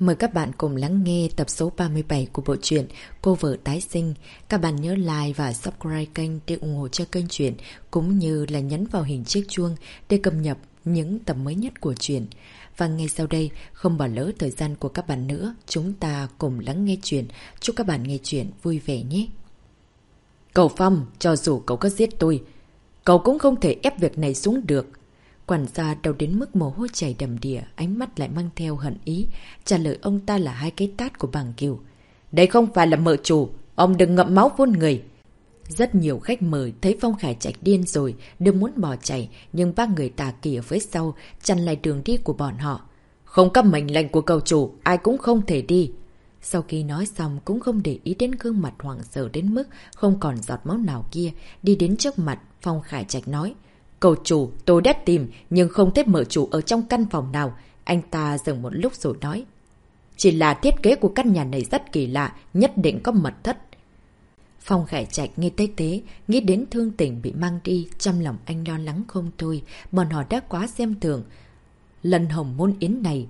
Mời các bạn cùng lắng nghe tập số 37 của bộ truyện Cô vợ tái sinh. Các bạn nhớ like và subscribe kênh để ủng hộ cho kênh truyện, cũng như là nhấn vào hình chiếc chuông để cập nhật những tập mới nhất của truyện. Và ngay sau đây, không bỏ lỡ thời gian của các bạn nữa, chúng ta cùng lắng nghe truyện. Chúc các bạn nghe truyện vui vẻ nhé. Cậu Phong, cho dù cậu có giết tôi, cậu cũng không thể ép việc này xuống được. Quản gia đau đến mức mồ hôi chảy đầm đìa, ánh mắt lại mang theo hận ý, trả lời ông ta là hai cái tát của Bàng Kiều. Đây không phải là mợ chủ, ông đừng ngậm máu phun người. Rất nhiều khách mời thấy Phong Khải Trạch điên rồi, đều muốn bỏ chạy, nhưng ba người tà kỳ ở phía sau chặn lại đường đi của bọn họ. Không có mệnh lệnh của cậu chủ, ai cũng không thể đi. Sau khi nói xong cũng không để ý đến gương mặt hoảng sợ đến mức không còn giọt máu nào kia, đi đến trước mặt Phong Khải Trạch nói. Cậu chủ, tôi đã tìm, nhưng không thấy mợ chủ ở trong căn phòng nào. Anh ta dừng một lúc rồi nói. Chỉ là thiết kế của căn nhà này rất kỳ lạ, nhất định có mật thất. Phong Khải Trạch nghe tới thế, nghĩ đến Thương Tình bị mang đi, trong lòng anh lo lắng không thôi. Bọn họ đã quá xem thường lần hồng môn yến này.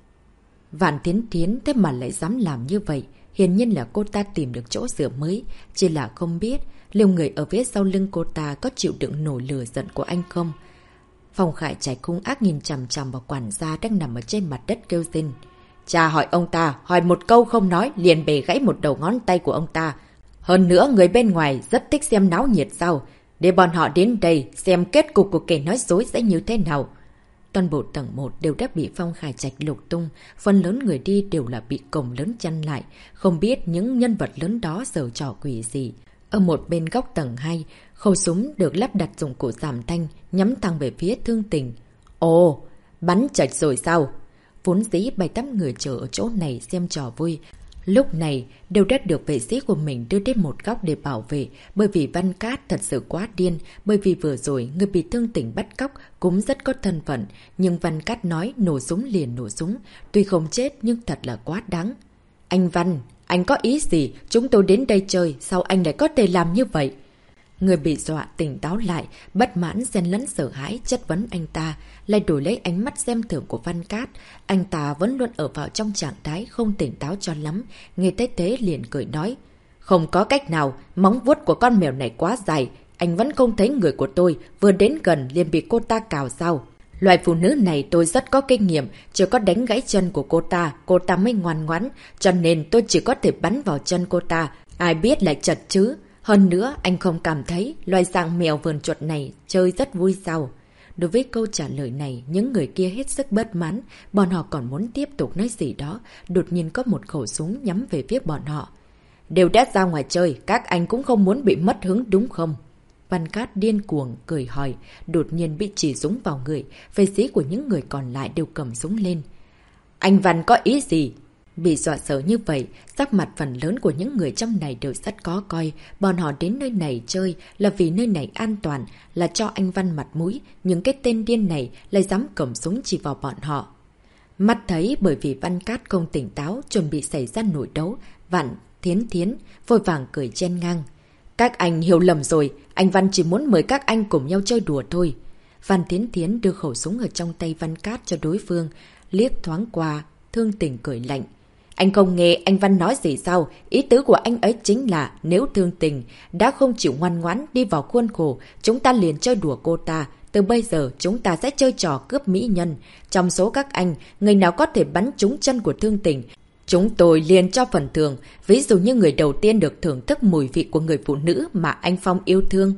Vạn Thiến Thiến thế mà lại dám làm như vậy. Hiển nhiên là cô ta tìm được chỗ dựa mới, chỉ là không biết liệu người ở phía sau lưng cô ta có chịu đựng nổi lửa giận của anh không. Phong Khải Trạch hung ác nhìn chằm chằm vào quản gia đang nằm ở trên mặt đất kêu xin. Cha hỏi ông ta, hỏi một câu không nói, liền bề gãy một đầu ngón tay của ông ta. Hơn nữa người bên ngoài rất thích xem náo nhiệt sao. Để bọn họ đến đây xem kết cục của kẻ nói dối sẽ như thế nào. Toàn bộ tầng 1 đều đã bị Phong Khải Trạch lục tung, phần lớn người đi đều là bị cổng lớn chăn lại, không biết những nhân vật lớn đó giở trò quỷ gì. Ở một bên góc tầng 2, khẩu súng được lắp đặt dụng cụ giảm thanh, nhắm thẳng về phía Thương Tình. Ồ, bắn chệch rồi sao? Vốn dĩ 7-8 người chờ ở chỗ này xem trò vui. Lúc này đều đã được vệ sĩ của mình đưa đến một góc để bảo vệ, bởi vì Văn Cát thật sự quá điên, bởi vì vừa rồi người bị Thương Tình bắt cóc cũng rất có thân phận, nhưng Văn Cát nói nổ súng liền nổ súng, tuy không chết nhưng thật là quá đáng. Anh Văn, anh có ý gì? Chúng tôi đến đây chơi, sao anh lại có thể làm như vậy? Người bị dọa tỉnh táo lại, bất mãn xen lẫn sợ hãi chất vấn anh ta, lại đổi lấy ánh mắt xem thường của Văn Cát. Anh ta vẫn luôn ở vào trong trạng thái không tỉnh táo cho lắm, nghe tới thế liền cười nói. Không có cách nào, móng vuốt của con mèo này quá dài, anh vẫn không thấy người của tôi, vừa đến gần liền bị cô ta cào sao. Loại phụ nữ này tôi rất có kinh nghiệm, chỉ có đánh gãy chân của cô ta mới ngoan ngoãn, cho nên tôi chỉ có thể bắn vào chân cô ta, ai biết lại chật chứ. Hơn nữa, anh không cảm thấy loài dạng mèo vườn chuột này chơi rất vui sao? Đối với câu trả lời này, những người kia hết sức bất mãn, bọn họ còn muốn tiếp tục nói gì đó, đột nhiên có một khẩu súng nhắm về phía bọn họ. Đều đã ra ngoài chơi, các anh cũng không muốn bị mất hứng đúng không? Văn Cát điên cuồng, cười hỏi, đột nhiên bị chỉ súng vào người, vệ sĩ của những người còn lại đều cầm súng lên. Anh Văn có ý gì? Bị dọa sợ như vậy, sắc mặt phần lớn của những người trong này đều rất có coi. Bọn họ đến nơi này chơi là vì nơi này an toàn, là cho anh Văn mặt mũi, nhưng cái tên điên này lại dám cầm súng chỉ vào bọn họ. Mắt thấy bởi vì Văn Cát không tỉnh táo, chuẩn bị xảy ra nổi đấu, Vạn Thiến Thiến vội vàng cười chen ngang. Các anh hiểu lầm rồi, anh Văn chỉ muốn mời các anh cùng nhau chơi đùa thôi. Văn Thiến Thiến đưa khẩu súng ở trong tay Văn Cát cho đối phương, liếc thoáng qua, Thương Tình cười lạnh. Anh không nghe anh Văn nói gì sao? Ý tứ của anh ấy chính là nếu Thương Tình đã không chịu ngoan ngoãn đi vào khuôn khổ, chúng ta liền chơi đùa cô ta. Từ bây giờ chúng ta sẽ chơi trò cướp mỹ nhân. Trong số các anh, người nào có thể bắn trúng chân của Thương Tình, chúng tôi liền cho phần thưởng. Ví dụ như người đầu tiên được thưởng thức mùi vị của người phụ nữ mà anh Phong yêu thương.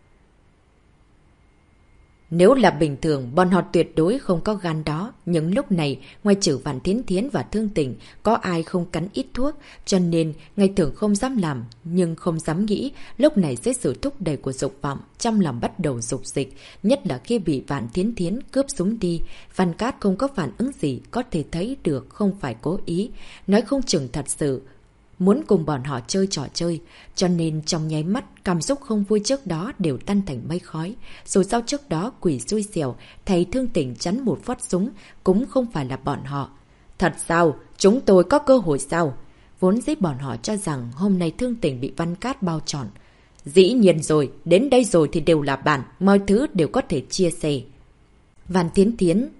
Nếu là bình thường, bọn họ tuyệt đối không có gan đó. Nhưng lúc này, ngoài trừ Vạn Thiến Thiến và Thương Tình, có ai không cắn ít thuốc, cho nên ngày thường không dám làm, nhưng không dám nghĩ, lúc này sẽ sự thúc đẩy của dục vọng, trong lòng bắt đầu dục dịch, nhất là khi bị Vạn Thiến Thiến cướp súng đi. Văn Cát không có phản ứng gì, có thể thấy được không phải cố ý, nói không chừng thật sự muốn cùng bọn họ chơi trò chơi, cho nên trong nháy mắt cảm xúc không vui trước đó đều tan thành mây khói. Dù sao trước đó quỷ xui xẻo thầy Thương Tình chắn một phát súng cũng không phải là bọn họ. Thật sao? Chúng tôi có cơ hội sao? Vốn dĩ bọn họ cho rằng hôm nay Thương Tình bị Văn Cát bao trọn. Dĩ nhiên rồi, đến đây rồi thì đều là bạn, mọi thứ đều có thể chia sẻ. Văn Thiến Thiến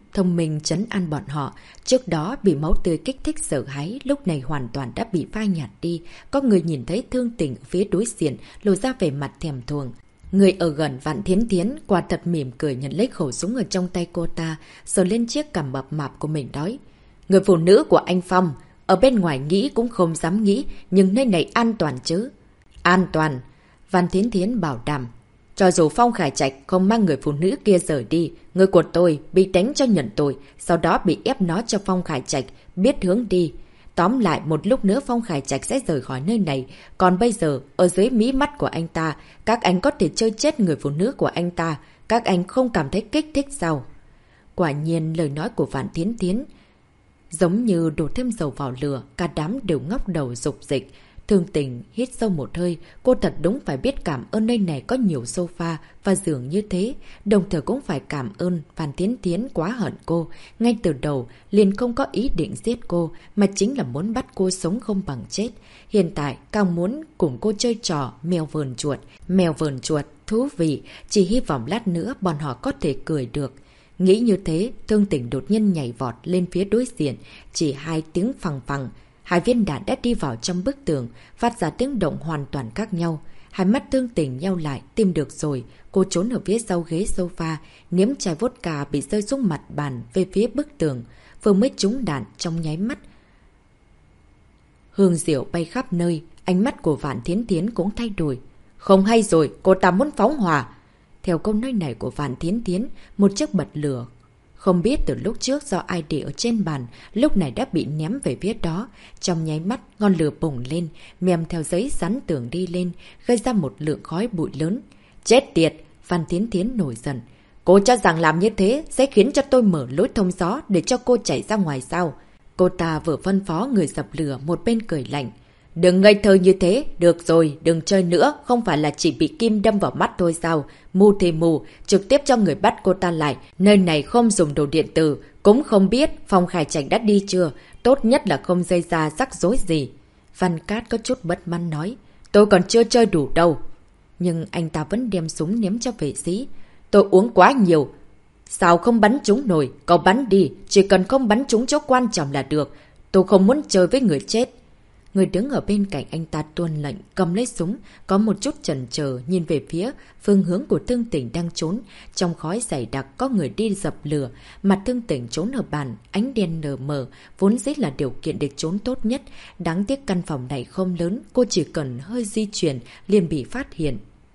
thông minh trấn an bọn họ. Trước đó bị máu tươi kích thích sợ hãi, lúc này hoàn toàn đã bị phai nhạt đi. Có người nhìn thấy Thương Tình phía đối diện, lộ ra vẻ mặt thèm thuồng. Người ở gần Vạn Thiến Thiến quả thật mỉm cười nhận lấy khẩu súng ở trong tay cô ta, sờ lên chiếc cằm mập mạp của mình nói. Người phụ nữ của anh Phong, ở bên ngoài nghĩ cũng không dám nghĩ, nhưng nơi này an toàn chứ? An toàn. Vạn Thiến Thiến bảo đảm. Cho dù Phong Khải Trạch không mang người phụ nữ kia rời đi, người của tôi bị đánh cho nhận tội, sau đó bị ép nói cho Phong Khải Trạch biết hướng đi. Tóm lại, một lúc nữa Phong Khải Trạch sẽ rời khỏi nơi này, còn bây giờ, ở dưới mí mắt của anh ta, các anh có thể chơi chết người phụ nữ của anh ta, các anh không cảm thấy kích thích sao? Quả nhiên, lời nói của Vạn Thiến Thiến giống như đổ thêm dầu vào lửa, cả đám đều ngóc đầu rục dịch. Thương Tình hít sâu một hơi, cô thật đúng phải biết cảm ơn nơi này có nhiều sofa và giường như thế, đồng thời cũng phải cảm ơn Phan Thiến Thiến quá hận cô, ngay từ đầu liền không có ý định giết cô, mà chính là muốn bắt cô sống không bằng chết. Hiện tại càng muốn cùng cô chơi trò mèo vờn chuột, thú vị, chỉ hy vọng lát nữa bọn họ có thể cười được. Nghĩ như thế, Thương Tình đột nhiên nhảy vọt lên phía đối diện, chỉ 2 tiếng phằng phằng. 2 viên đạn đã đi vào trong bức tường, phát ra tiếng động hoàn toàn khác nhau. Hai mắt Thương Tình nheo lại, tìm được rồi. Cô trốn ở phía sau ghế sofa, nếm chai vodka bị rơi xuống mặt bàn về phía bức tường. Vừa mới trúng đạn trong nháy mắt. Hương rượu bay khắp nơi, ánh mắt của Vạn Thiến Thiến cũng thay đổi. Không hay rồi, cô ta muốn phóng hỏa. Theo câu nói này của Vạn Thiến Thiến, một chiếc bật lửa không biết từ lúc trước do ai để ở trên bàn, lúc này đã bị ném về phía đó. Trong nháy mắt, ngọn lửa bùng lên, mèm theo giấy dán tường đi lên, gây ra một lượng khói bụi lớn. Chết tiệt! Phan Thiến Thiến nổi giận. Cô cho rằng làm như thế sẽ khiến cho tôi mở lối thông gió để cho cô chạy ra ngoài sao? Cô ta vừa phân phó người dập lửa, một bên cười lạnh. Đừng ngây thơ như thế, được rồi, đừng chơi nữa, không phải là chỉ bị kim đâm vào mắt thôi sao? Mù thì mù, trực tiếp cho người bắt cô ta lại, nơi này không dùng đồ điện tử, cũng không biết Phong Khải Trạch đã đi chưa, tốt nhất là không gây ra rắc rối gì. Văn Cát có chút bất mãn nói, tôi còn chưa chơi đủ đâu. Nhưng anh ta vẫn đem súng ném cho vệ sĩ. Tôi uống quá nhiều. Sao không bắn trúng nổi, cậu bắn đi, chỉ cần không bắn trúng chỗ quan trọng là được. Tôi không muốn chơi với người chết. Người đứng ở bên cạnh anh ta tuân lệnh, cầm lấy súng, có một chút chần chờ nhìn về phía phương hướng của Thương Tình đang trốn. Trong khói dày đặc có người đi dập lửa, mặt Thương Tình trốn ở bàn, ánh đen nở mờ, vốn dĩ là điều kiện để trốn tốt nhất. Đáng tiếc căn phòng này không lớn, cô chỉ cần hơi di chuyển liền bị phát hiện.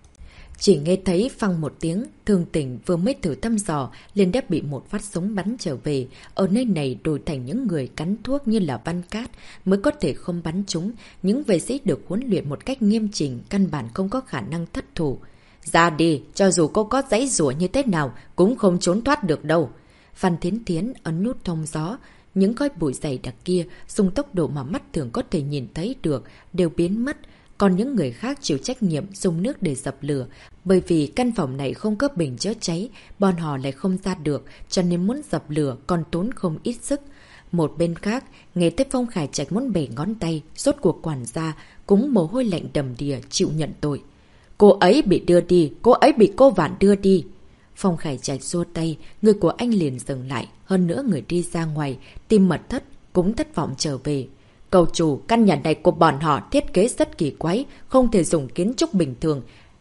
Chỉ nghe thấy phăng một tiếng, Thương Tình vừa mới thử thăm dò, liền đã bị một phát súng bắn trở về. Ở nơi này đổi thành những người cắn thuốc như là Văn Cát mới có thể không bắn chúng. Những vệ sĩ được huấn luyện một cách nghiêm chỉnh, căn bản không có khả năng thất thủ. Ra đi, cho dù cô có giãy giụa như thế nào, cũng không trốn thoát được đâu. Phan Thiến Thiến ấn nút thông gió. Những khói bụi dày đặc kia, dùng tốc độ mà mắt thường có thể nhìn thấy được, đều biến mất. Còn những người khác chịu trách nhiệm dùng nước để dập lửa. Bởi vì căn phòng này không có bình chữa cháy, bọn họ lại không ra được, cho nên muốn dập lửa còn tốn không ít sức. Một bên khác, nghe thấy Phong Khải Trạch muốn bẻ ngón tay, rốt cuộc quản gia, cũng mồ hôi lạnh đầm đìa chịu nhận tội. Cô ấy bị đưa đi, cô ấy bị cô Vạn đưa đi. Phong Khải Trạch xua tay, người của anh liền dừng lại, hơn nữa người đi ra ngoài, tìm mật thất, cũng thất vọng trở về. Cầu chủ, căn nhà này của bọn họ thiết kế rất kỳ quái, không thể dùng kiến trúc bình thường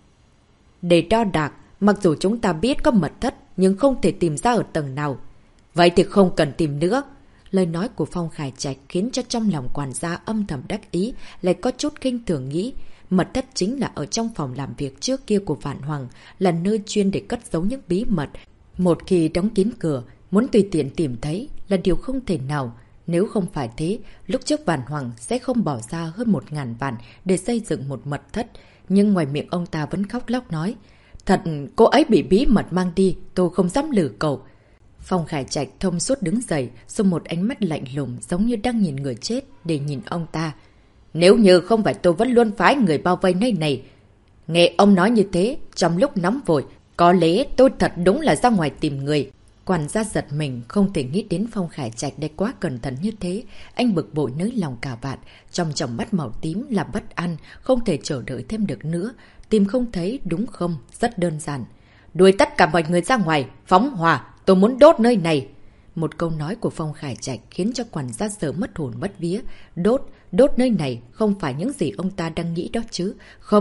để đo đạc. Mặc dù chúng ta biết có mật thất, nhưng không thể tìm ra ở tầng nào. Vậy thì không cần tìm nữa. Lời nói của Phong Khải Trạch khiến cho trong lòng quản gia âm thầm đắc ý, lại có chút khinh thường nghĩ. Mật thất chính là ở trong phòng làm việc trước kia của Vạn Hoàng, là nơi chuyên để cất giấu những bí mật. Một khi đóng kín cửa, muốn tùy tiện tìm thấy là điều không thể nào. Nếu không phải thế, lúc trước Vạn Hoàng sẽ không bỏ ra hơn 1.000 vạn để xây dựng một mật thất. Nhưng ngoài miệng ông ta vẫn khóc lóc nói, thật, cô ấy bị bí mật mang đi, tôi không dám lừa cậu. Phong Khải Trạch thông suốt đứng dậy, dùng một ánh mắt lạnh lùng giống như đang nhìn người chết để nhìn ông ta. Nếu như không phải tôi vẫn luôn phái người bao vây nơi này. Nghe ông nói như thế, trong lúc nóng vội, có lẽ tôi thật đúng là ra ngoài tìm người. Quản gia giật mình, không thể nghĩ đến Phong Khải Trạch để quá cẩn thận như thế. Anh bực bội nới lòng cả vạt, trong tròng mắt màu tím là bất an, không thể chờ đợi thêm được nữa. Tìm không thấy đúng không? Rất đơn giản. Đuổi tất cả mọi người ra ngoài, phóng hỏa, tôi muốn đốt nơi này. Một câu nói của Phong Khải Trạch khiến cho quản gia Sở mất hồn mất vía. Đốt nơi này không phải những gì ông ta đang nghĩ đó chứ.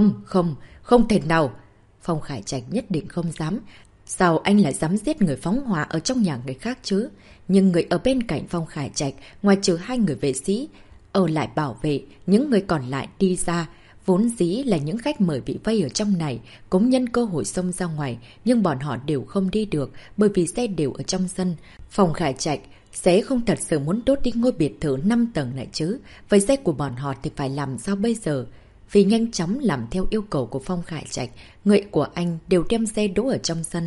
Không thể nào. Phong Khải Trạch nhất định không dám. Sao anh lại dám giết người phóng hỏa ở trong nhà người khác chứ? Nhưng người ở bên cạnh Phong Khải Trạch, ngoài trừ 2 người vệ sĩ, ở lại bảo vệ, những người còn lại đi ra. Vốn dĩ là những khách mời bị vây ở trong này, cũng nhân cơ hội xông ra ngoài, nhưng bọn họ đều không đi được bởi vì xe đều ở trong sân. Phong Khải Trạch sẽ không thật sự muốn đốt đi ngôi biệt thự 5 tầng này chứ. Vậy xe của bọn họ thì phải làm sao bây giờ? Vì nhanh chóng làm theo yêu cầu của Phong Khải Trạch, người của anh đều đem xe đỗ ở trong sân.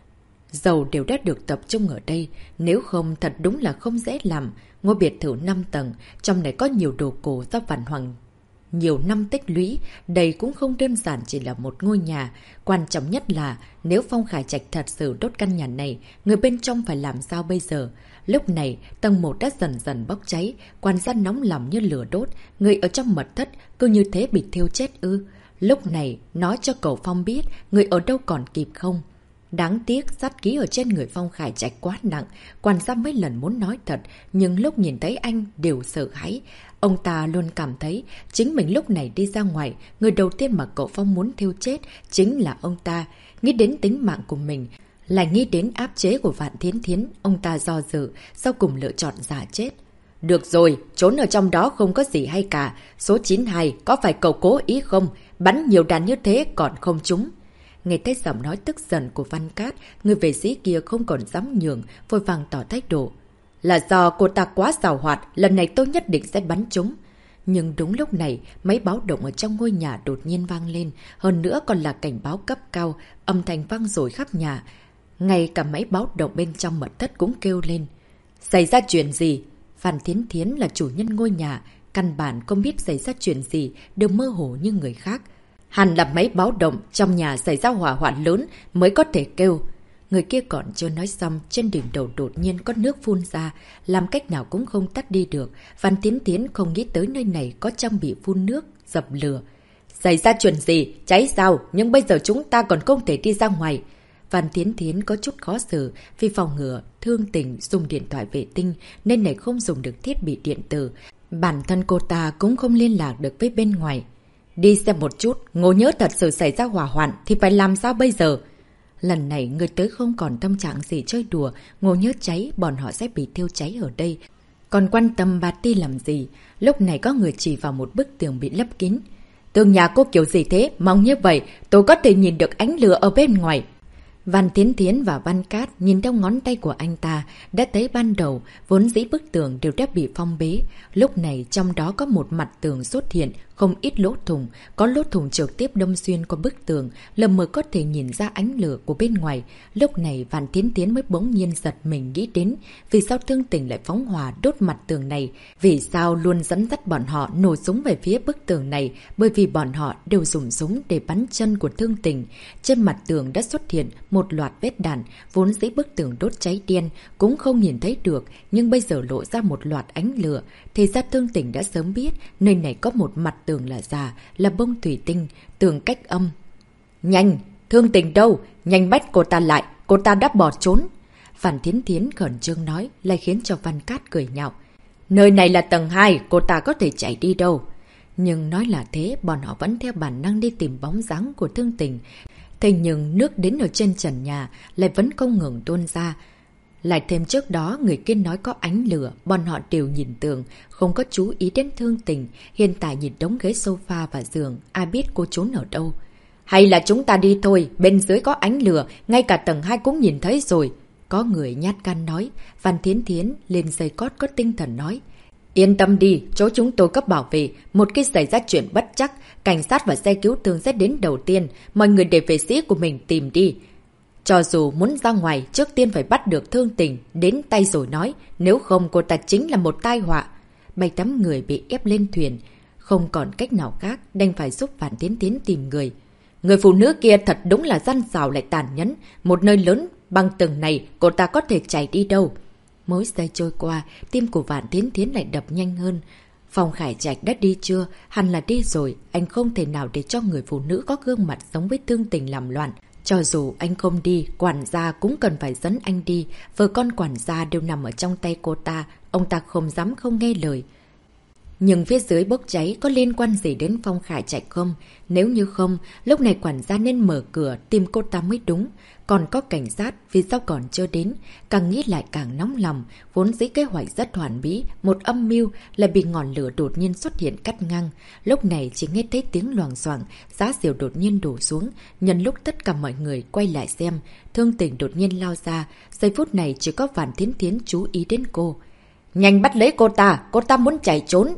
Dầu đều đã được tập trung ở đây, nếu không thật đúng là không dễ làm. Ngôi biệt thự 5 tầng, trong này có nhiều đồ cổ do Vạn Hoàng nhiều năm tích lũy, đây cũng không đơn giản chỉ là một ngôi nhà. Quan trọng nhất là nếu Phong Khải Trạch thật sự đốt căn nhà này, người bên trong phải làm sao bây giờ? Lúc này, tầng 1 đã dần dần bốc cháy, quan sát nóng lòng như lửa đốt, người ở trong mật thất cứ như thế bị thiêu chết ư. Lúc này, nói cho cậu Phong biết, người ở đâu còn kịp không? Đáng tiếc, sát khí ở trên người Phong Khải Trạch quá nặng, quan sát mấy lần muốn nói thật, nhưng lúc nhìn thấy anh đều sợ hãi. Ông ta luôn cảm thấy chính mình lúc này đi ra ngoài, người đầu tiên mà cậu Phong muốn thiêu chết chính là ông ta. Nghĩ đến tính mạng của mình, lại nghĩ đến áp chế của Vạn Thiến Thiến, ông ta do dự, sau cùng lựa chọn giả chết. Được rồi, trốn ở trong đó không có gì hay cả. Số 92, có phải cậu cố ý không? Bắn nhiều đạn như thế còn không trúng. Nghe thấy giọng nói tức giận của Văn Cát, người vệ sĩ kia không còn dám nhường, vội vàng tỏ thái độ. Là do cô ta quá giàu hoạt, lần này tôi nhất định sẽ bắn chúng. Nhưng đúng lúc này, máy báo động ở trong ngôi nhà đột nhiên vang lên, hơn nữa còn là cảnh báo cấp cao, âm thanh vang dội khắp nhà. Ngay cả máy báo động bên trong mật thất cũng kêu lên. Xảy ra chuyện gì? Phan Thiến Thiến là chủ nhân ngôi nhà, căn bản không biết xảy ra chuyện gì, đều mơ hồ như người khác. Hẳn là máy báo động trong nhà xảy ra hỏa hoạn lớn mới có thể kêu. Người kia còn chưa nói xong, trên đỉnh đầu đột nhiên có nước phun ra, làm cách nào cũng không tắt đi được. Phan Thiến Thiến không nghĩ tới nơi này có trang bị phun nước, dập lửa. Xảy ra chuyện gì? Cháy sao? Nhưng bây giờ chúng ta còn không thể đi ra ngoài. Phan Thiến Thiến có chút khó xử vì phòng ngừa Thương Tình dùng điện thoại vệ tinh nên này không dùng được thiết bị điện tử. Bản thân cô ta cũng không liên lạc được với bên ngoài. Đi xem một chút, Ngô Nhớ thật sự xảy ra hỏa hoạn thì phải làm sao bây giờ? Lần này người tới không còn tâm trạng gì chơi đùa, Ngô Nhớ cháy, bọn họ sẽ bị thiêu cháy ở đây. Còn quan tâm bà Ti làm gì? Lúc này có người chỉ vào một bức tường bị lấp kín. Tường nhà cô kiểu gì thế? Mong như vậy, tôi có thể nhìn được ánh lửa ở bên ngoài. Văn Thiến Thiến và Văn Cát nhìn theo ngón tay của anh ta, đã thấy ban đầu, vốn dĩ bức tường đều đã bị phong bế. Lúc này trong đó có một mặt tường xuất hiện, không ít lỗ thủng, có lỗ thủng trực tiếp đâm xuyên qua bức tường, lờ mờ có thể nhìn ra ánh lửa của bên ngoài. Lúc này Văn Thiến Thiến mới bỗng nhiên giật mình nghĩ đến, vì sao Thương Tình lại phóng hỏa đốt mặt tường này, vì sao luôn dẫn dắt bọn họ nổ súng về phía bức tường này, bởi vì bọn họ đều dùng súng để bắn chân của Thương Tình. Trên mặt tường đã xuất hiện một loạt vết đạn, vốn dĩ bức tường đốt cháy đen cũng không nhìn thấy được, nhưng bây giờ lộ ra một loạt ánh lửa. Thì ra Thương Tình đã sớm biết nơi này có một mặt tường là giả, là bông thủy tinh, tường cách âm. Nhanh! Thương Tình đâu? Nhanh bắt cô ta lại, cô ta đã bỏ trốn. Phan Thiến Thiến khẩn trương nói, lại khiến cho Văn Cát cười nhạo. Nơi này là tầng 2, cô ta có thể chạy đi đâu? Nhưng nói là thế, bọn họ vẫn theo bản năng đi tìm bóng dáng của Thương Tình. Thế nhưng nước đến ở trên trần nhà lại vẫn không ngừng tuôn ra. Lại thêm trước đó người kia nói có ánh lửa, bọn họ đều nhìn tường, không có chú ý đến Thương Tình. Hiện tại nhìn đống ghế sofa và giường, ai biết cô trốn ở đâu. Hay là chúng ta đi thôi, bên dưới có ánh lửa, ngay cả tầng 2 cũng nhìn thấy rồi. Có người nhát gan nói. Phan Thiến Thiến lên dây cót có tinh thần nói. Yên tâm đi, chỗ chúng tôi cấp bảo vệ, một khi xảy ra chuyện bất chắc, cảnh sát và xe cứu thương sẽ đến đầu tiên, mọi người để vệ sĩ của mình tìm đi. Cho dù muốn ra ngoài, trước tiên phải bắt được Thương Tình, đến tay rồi nói, nếu không cô ta chính là một tai họa. 7-8 người bị ép lên thuyền, không còn cách nào khác, đành phải giúp Phan Thiến Thiến tìm người. Người phụ nữ kia thật đúng là gian xảo lại tàn nhẫn, một nơi lớn bằng tầng này, cô ta có thể chạy đi đâu. Mỗi giây trôi qua, tim của Vạn Thiến Thiến lại đập nhanh hơn. Phong Khải Trạch đã đi chưa? Hẳn là đi rồi. Anh không thể nào để cho người phụ nữ có gương mặt giống với Thương Tình làm loạn. Cho dù anh không đi, quản gia cũng cần phải dẫn anh đi. Vợ con quản gia đều nằm ở trong tay cô ta, ông ta không dám không nghe lời. Nhưng phía dưới bốc cháy có liên quan gì đến Phong Khải Trạch không? Nếu như không, lúc này quản gia nên mở cửa tìm cô ta mới đúng. Còn có cảnh sát vì sao còn chưa đến. Càng nghĩ lại càng nóng lòng. Vốn dĩ kế hoạch rất hoàn mỹ, một âm mưu lại bị ngọn lửa đột nhiên xuất hiện cắt ngang. Lúc này chỉ nghe thấy tiếng loảng xoảng, giá rượu đột nhiên đổ xuống. Nhân lúc tất cả mọi người quay lại xem, Thương Tình đột nhiên lao ra. Giây phút này chỉ có Vạn Thiến Thiến chú ý đến cô. Nhanh bắt lấy cô ta muốn chạy trốn.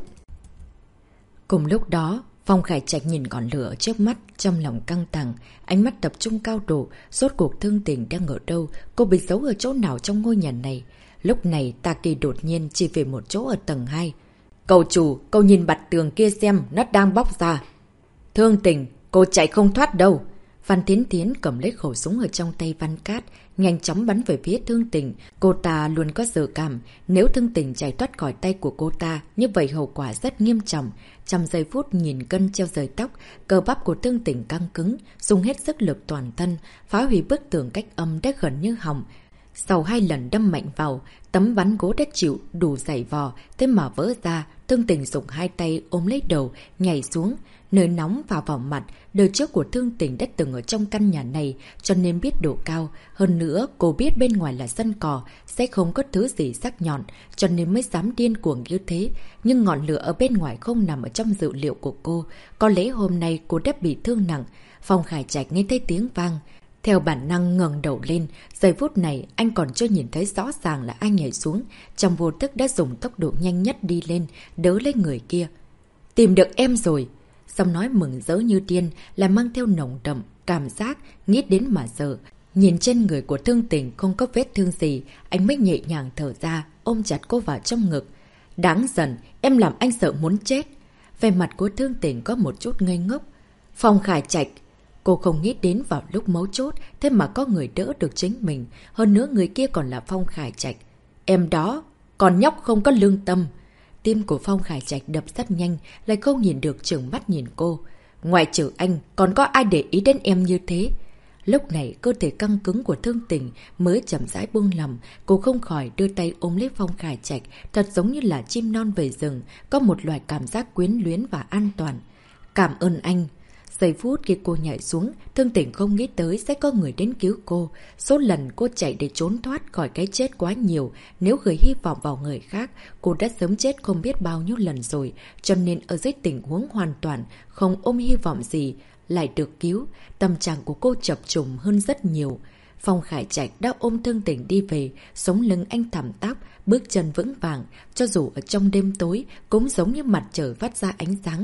Cùng lúc đó, Phong Khải Trạch nhìn ngọn lửa trước mắt, trong lòng căng thẳng, ánh mắt tập trung cao độ, rốt cuộc Thương Tình đang ở đâu, cô bị giấu ở chỗ nào trong ngôi nhà này. Lúc này Tà Kỳ đột nhiên chỉ về một chỗ ở tầng 2. Cậu chủ, cậu nhìn bạch tường kia xem, nó đang bóc ra. Thương Tình, cô chạy không thoát đâu. Văn Thiến Thiến cầm lấy khẩu súng ở trong tay Văn Cát, nhanh chóng bắn về phía Thương Tình. Cô ta luôn có dự cảm, nếu Thương Tình chạy thoát khỏi tay của cô ta, như vậy hậu quả rất nghiêm trọng. Trong giây phút nhìn cân treo rời tóc, cơ bắp của Thương Tình căng cứng, dùng hết sức lực toàn thân, phá hủy bức tường cách âm đã gần như hỏng. Sau 2 lần đâm mạnh vào, tấm ván gỗ đã chịu đủ dày vò, thế mà vỡ ra. Thương Tình dùng 2 tay ôm lấy đầu, nhảy xuống. Nơi nóng vào mặt, đời trước của Thương Tình đã từng ở trong căn nhà này, cho nên biết độ cao. Hơn nữa, cô biết bên ngoài là sân cỏ, sẽ không có thứ gì sắc nhọn, cho nên mới dám điên cuồng như thế. Nhưng ngọn lửa ở bên ngoài không nằm ở trong dự liệu của cô. Có lẽ hôm nay cô đã bị thương nặng. Phong Khải Trạch nghe thấy tiếng vang. Theo bản năng ngẩng đầu lên, giây phút này anh còn chưa nhìn thấy rõ ràng là ai nhảy xuống. Trong vô thức đã dùng tốc độ nhanh nhất đi lên, đỡ lấy người kia. Tìm được em rồi! Xong nói mừng rỡ như điên là mang theo nồng đậm, cảm giác, nghĩ đến mà sợ. Nhìn trên người của Thương Tình không có vết thương gì, anh mới nhẹ nhàng thở ra, ôm chặt cô vào trong ngực. Đáng giận, em làm anh sợ muốn chết. Về mặt của Thương Tình có một chút ngây ngốc. Phong Khải Trạch, cô không nghĩ đến vào lúc mấu chốt, thế mà có người đỡ được chính mình. Hơn nữa người kia còn là Phong Khải Trạch. Em đó, còn nhóc không có lương tâm. Tim của Phong Khải Trạch đập rất nhanh, lại không nhìn được trừng mắt nhìn cô. Ngoài trừ anh, còn có ai để ý đến em như thế? Lúc này, cơ thể căng cứng của Thương Tình mới chậm rãi buông lỏng. Cô không khỏi đưa tay ôm lấy Phong Khải Trạch, thật giống như là chim non về rừng, có một loại cảm giác quyến luyến và an toàn. Cảm ơn anh. Giây phút khi cô nhảy xuống, Thương Tình không nghĩ tới sẽ có người đến cứu cô. Số lần cô chạy để trốn thoát khỏi cái chết quá nhiều. Nếu gửi hy vọng vào người khác, cô đã sớm chết không biết bao nhiêu lần rồi. Cho nên ở dưới tình huống hoàn toàn, không ôm hy vọng gì, lại được cứu. Tâm trạng của cô chập trùng hơn rất nhiều. Phong Khải Trạch đã ôm Thương Tình đi về, sống lưng anh thẳng tắp, bước chân vững vàng. Cho dù ở trong đêm tối, cũng giống như mặt trời phát ra ánh sáng.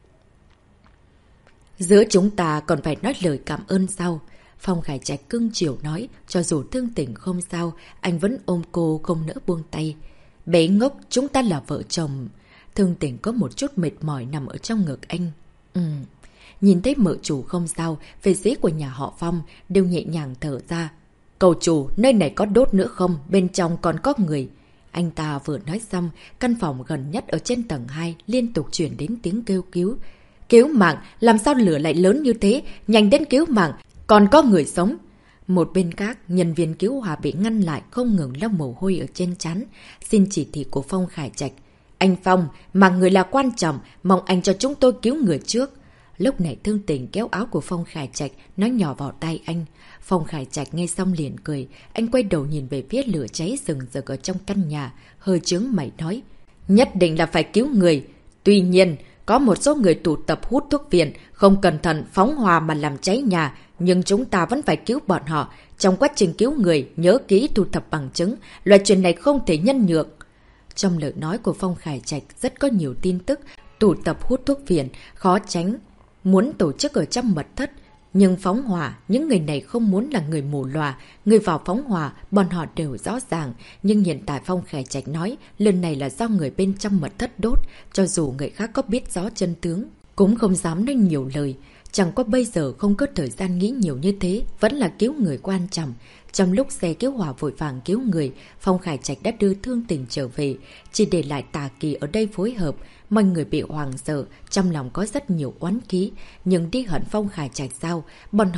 Giữa chúng ta còn phải nói lời cảm ơn sao? Phong Khải Trạch cưng chiều nói, cho dù Thương Tình không sao, anh vẫn ôm cô không nỡ buông tay. Bé ngốc, chúng ta là vợ chồng. Thương Tình có một chút mệt mỏi nằm ở trong ngực anh. Nhìn thấy mợ chủ không sao, về sĩ của nhà họ Phong đều nhẹ nhàng thở ra. Cậu chủ, nơi này có đốt nữa không? Bên trong còn có người. Anh ta vừa nói xong, căn phòng gần nhất ở trên tầng 2 liên tục chuyển đến tiếng kêu cứu. Cứu mạng, làm sao lửa lại lớn như thế? Nhanh đến cứu mạng, còn có người sống. Một bên khác, nhân viên cứu hỏa bị ngăn lại không ngừng lau mồ hôi ở trên trán, xin chỉ thị của Phong Khải Trạch. Anh Phong, mạng người là quan trọng, mong anh cho chúng tôi cứu người trước. Lúc này Thương Tình kéo áo của Phong Khải Trạch, nói nhỏ vào tay anh. Phong Khải Trạch nghe xong liền cười, anh quay đầu nhìn về phía lửa cháy rừng rực ở trong căn nhà, hơi chướng mày nói. Nhất định là phải cứu người. Tuy nhiên, có một số người tụ tập hút thuốc viện, không cẩn thận phóng hỏa mà làm cháy nhà, nhưng chúng ta vẫn phải cứu bọn họ. Trong quá trình cứu người, nhớ kỹ thu thập bằng chứng, loại chuyện này không thể nhân nhượng. Trong lời nói của Phong Khải Trạch rất có nhiều tin tức, tụ tập hút thuốc viện, khó tránh, muốn tổ chức ở trong mật thất. Nhưng phóng hỏa, những người này không muốn là người mù lòa, người vào phóng hỏa, bọn họ đều rõ ràng. Nhưng hiện tại Phong Khải Trạch nói, lần này là do người bên trong mật thất đốt, cho dù người khác có biết rõ chân tướng, cũng không dám nói nhiều lời. Chẳng qua bây giờ không có thời gian nghĩ nhiều như thế, vẫn là cứu người quan trọng. Trong lúc xe cứu hỏa vội vàng cứu người, Phong Khải Trạch đã đưa Thương Tình trở về, chỉ để lại Tà Kỳ ở đây phối hợp. Mọi người bị hoảng sợ, trong lòng có rất nhiều oán khí, nhưng đi hận Phong Khải Trạch sao? Bọn họ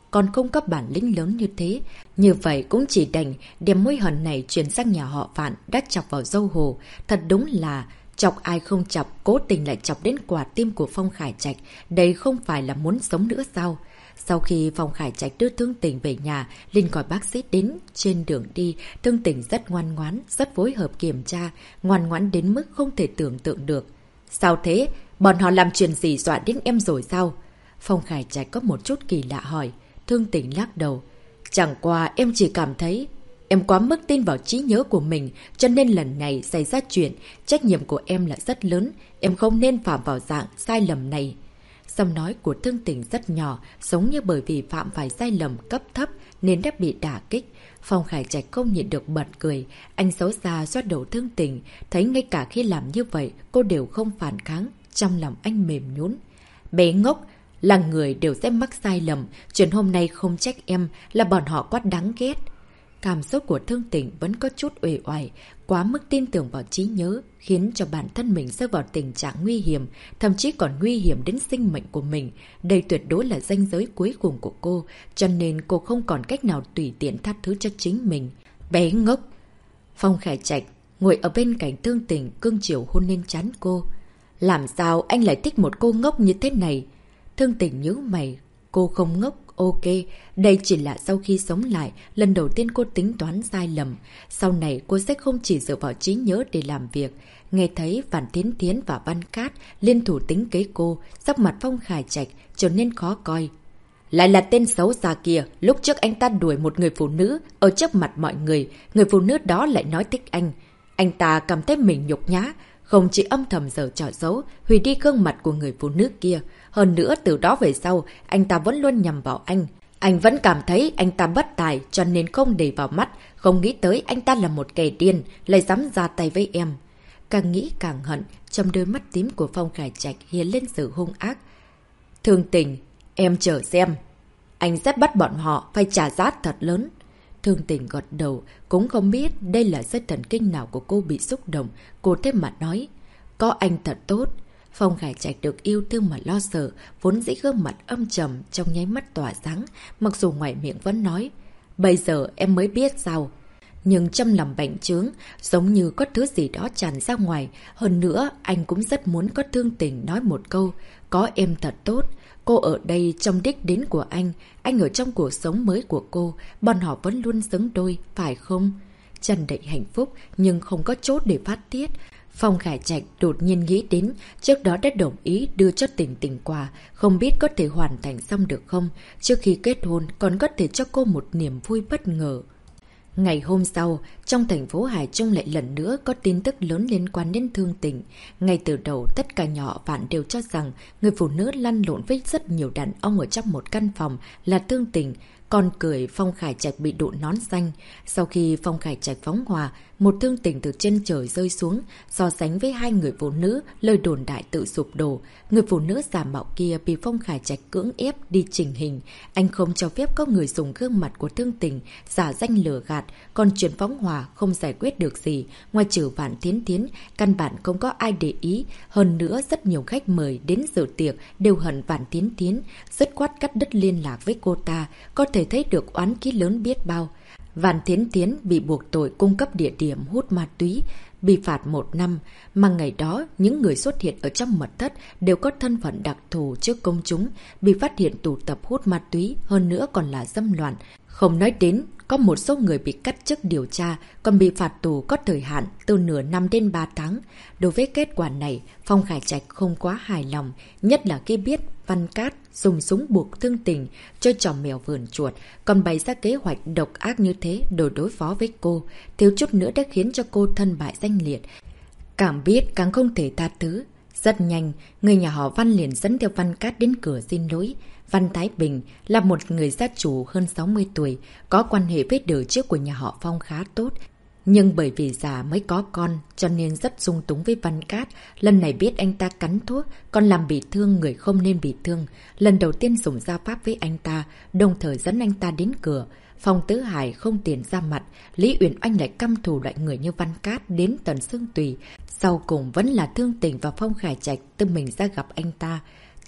còn không có bản lĩnh lớn như thế. Như vậy cũng chỉ đành đem mối hận này chuyển sang nhà họ Vạn đã chọc vào dâu Hồ. Thật đúng là chọc ai không chọc, cố tình lại chọc đến quả tim của Phong Khải Trạch. Đây không phải là muốn sống nữa sao? Sau khi Phong Khải Trạch đưa Thương Tình về nhà, Linh gọi bác sĩ đến. Trên đường đi, Thương Tình rất ngoan ngoãn, rất phối hợp kiểm tra, ngoan ngoãn đến mức không thể tưởng tượng được. Sao thế? Bọn họ làm chuyện gì dọa đến em rồi sao? Phong Khải Trạch có một chút kỳ lạ hỏi. Thương Tình lắc đầu. Chẳng qua em chỉ cảm thấy em quá mức tin vào trí nhớ của mình, cho nên lần này xảy ra chuyện, trách nhiệm của em là rất lớn, em không nên phạm vào dạng sai lầm này. Giọng nói của Thương Tình rất nhỏ, giống như bởi vì phạm phải sai lầm cấp thấp nên đã bị đả kích. Phong Khải Trạch không nhịn được bật cười, anh xấu xa xoát đầu Thương Tình, thấy ngay cả khi làm như vậy cô đều không phản kháng, trong lòng anh mềm nhũn. Bé ngốc, là người đều sẽ mắc sai lầm, chuyện hôm nay không trách em, là bọn họ quá đáng ghét. Cảm xúc của Thương Tình vẫn có chút uể oải, quá mức tin tưởng vào trí nhớ, khiến cho bản thân mình rơi vào tình trạng nguy hiểm, thậm chí còn nguy hiểm đến sinh mệnh của mình. Đây tuyệt đối là ranh giới cuối cùng của cô, cho nên cô không còn cách nào tùy tiện tha thứ cho chính mình. Bé ngốc! Phong Khải Trạch ngồi ở bên cạnh Thương Tình, cưng chiều hôn lên trán cô. Làm sao anh lại thích một cô ngốc như thế này? Thương Tình nhíu mày. Cô không ngốc, ok, đây chỉ là sau khi sống lại, lần đầu tiên cô tính toán sai lầm. Sau này cô sẽ không chỉ dựa vào trí nhớ để làm việc. Nghe thấy Vạn Thiến Thiến và Văn Cát liên thủ tính kế cô, sắc mặt Phong Khải Trạch trở nên khó coi. Lại là tên xấu xa kia, lúc trước anh ta đuổi một người phụ nữ ở trước mặt mọi người phụ nữ đó lại nói thích anh. Anh ta cảm thấy mình nhục nhã, không chỉ âm thầm giở trò xấu, hủy đi gương mặt của người phụ nữ kia. Hơn nữa từ đó về sau, anh ta vẫn luôn nhầm vào anh. Anh vẫn cảm thấy anh ta bất tài cho nên không để vào mắt, không nghĩ tới anh ta là một kẻ điên, lại dám ra tay với em. Càng nghĩ càng hận, trong đôi mắt tím của Phong Khải Trạch hiện lên sự hung ác. Thương Tình, em chờ xem. Anh sẽ bắt bọn họ phải trả giá thật lớn. Thương Tình gật đầu, cũng không biết đây là dây thần kinh nào của cô bị xúc động. Cô thêm mặt nói, có anh thật tốt. Phong Khải Trạch được yêu thương mà lo sợ, vốn dĩ gương mặt âm trầm trong nháy mắt tỏa sáng, mặc dù ngoài miệng vẫn nói, bây giờ em mới biết sao. Nhưng trong lòng bành trướng, giống như có thứ gì đó tràn ra ngoài. Hơn nữa, anh cũng rất muốn có Thương Tình nói một câu, có em thật tốt. Cô ở đây trong đích đến của anh ở trong cuộc sống mới của cô, bọn họ vẫn luôn xứng đôi, phải không? Tràn đầy hạnh phúc, nhưng không có chốt để phát tiết. Phong Khải Trạch đột nhiên nghĩ đến, trước đó đã đồng ý đưa cho Tình Tình quà, không biết có thể hoàn thành xong được không? Trước khi kết hôn còn có thể cho cô một niềm vui bất ngờ. Ngày hôm sau, trong thành phố Hải Trung lại lần nữa có tin tức lớn liên quan đến Thương Tình. Ngay từ đầu, tất cả nhà họ Vạn đều cho rằng người phụ nữ lăn lộn với rất nhiều đàn ông ở trong một căn phòng là Thương Tình. Còn cười Phong Khải Trạch bị đội nón xanh. Sau khi Phong Khải Trạch phóng hỏa, một Thương Tình từ trên trời rơi xuống, so sánh với hai người phụ nữ, lời đồn đại tự sụp đổ. Người phụ nữ giả mạo kia bị Phong Khải Trạch cưỡng ép đi chỉnh hình. Anh không cho phép có người dùng gương mặt của Thương Tình giả danh lừa gạt, còn chuyện phóng hỏa không giải quyết được gì, ngoài trừ Vạn Thiến Thiến, căn bản không có ai để ý. Hơn nữa, rất nhiều khách mời đến dự tiệc đều hận Vạn Thiến Thiến, dứt khoát cắt đứt liên lạc với cô ta, có thể thấy được oán khí lớn biết bao. Vạn Thiến Thiến bị buộc tội cung cấp địa điểm hút ma túy, bị phạt 1 năm, mà ngày đó những người xuất hiện ở trong mật thất đều có thân phận đặc thù trước công chúng, bị phát hiện tụ tập hút ma túy, hơn nữa còn là dâm loạn. Không nói đến, có một số người bị cắt chức điều tra, còn bị phạt tù có thời hạn từ nửa năm đến 3 tháng. Đối với kết quả này, Phong Khải Trạch không quá hài lòng, nhất là khi biết Văn Cát dùng súng buộc Thương Tình, chơi trò mèo vườn chuột, còn bày ra kế hoạch độc ác như thế để đối phó với cô, thiếu chút nữa đã khiến cho cô thân bại danh liệt. Càng biết càng không thể tha thứ. Rất nhanh, người nhà họ Văn liền dẫn theo Văn Cát đến cửa xin lỗi. Văn Thái Bình là một người gia chủ hơn 60 tuổi, có quan hệ với đời trước của nhà họ Phong khá tốt. Nhưng bởi vì già mới có con, cho nên rất dung túng với Văn Cát. Lần này biết anh ta cắn thuốc, còn làm bị thương người không nên bị thương. Lần đầu tiên dùng gia pháp với anh ta, đồng thời dẫn anh ta đến cửa. Phong Tứ Hải không tiền ra mặt, Lý Uyển Oanh lại căm thù loại người như Văn Cát đến tận xương tùy. Sau cùng vẫn là Thương Tình và Phong Khải Trạch tự mình ra gặp anh ta.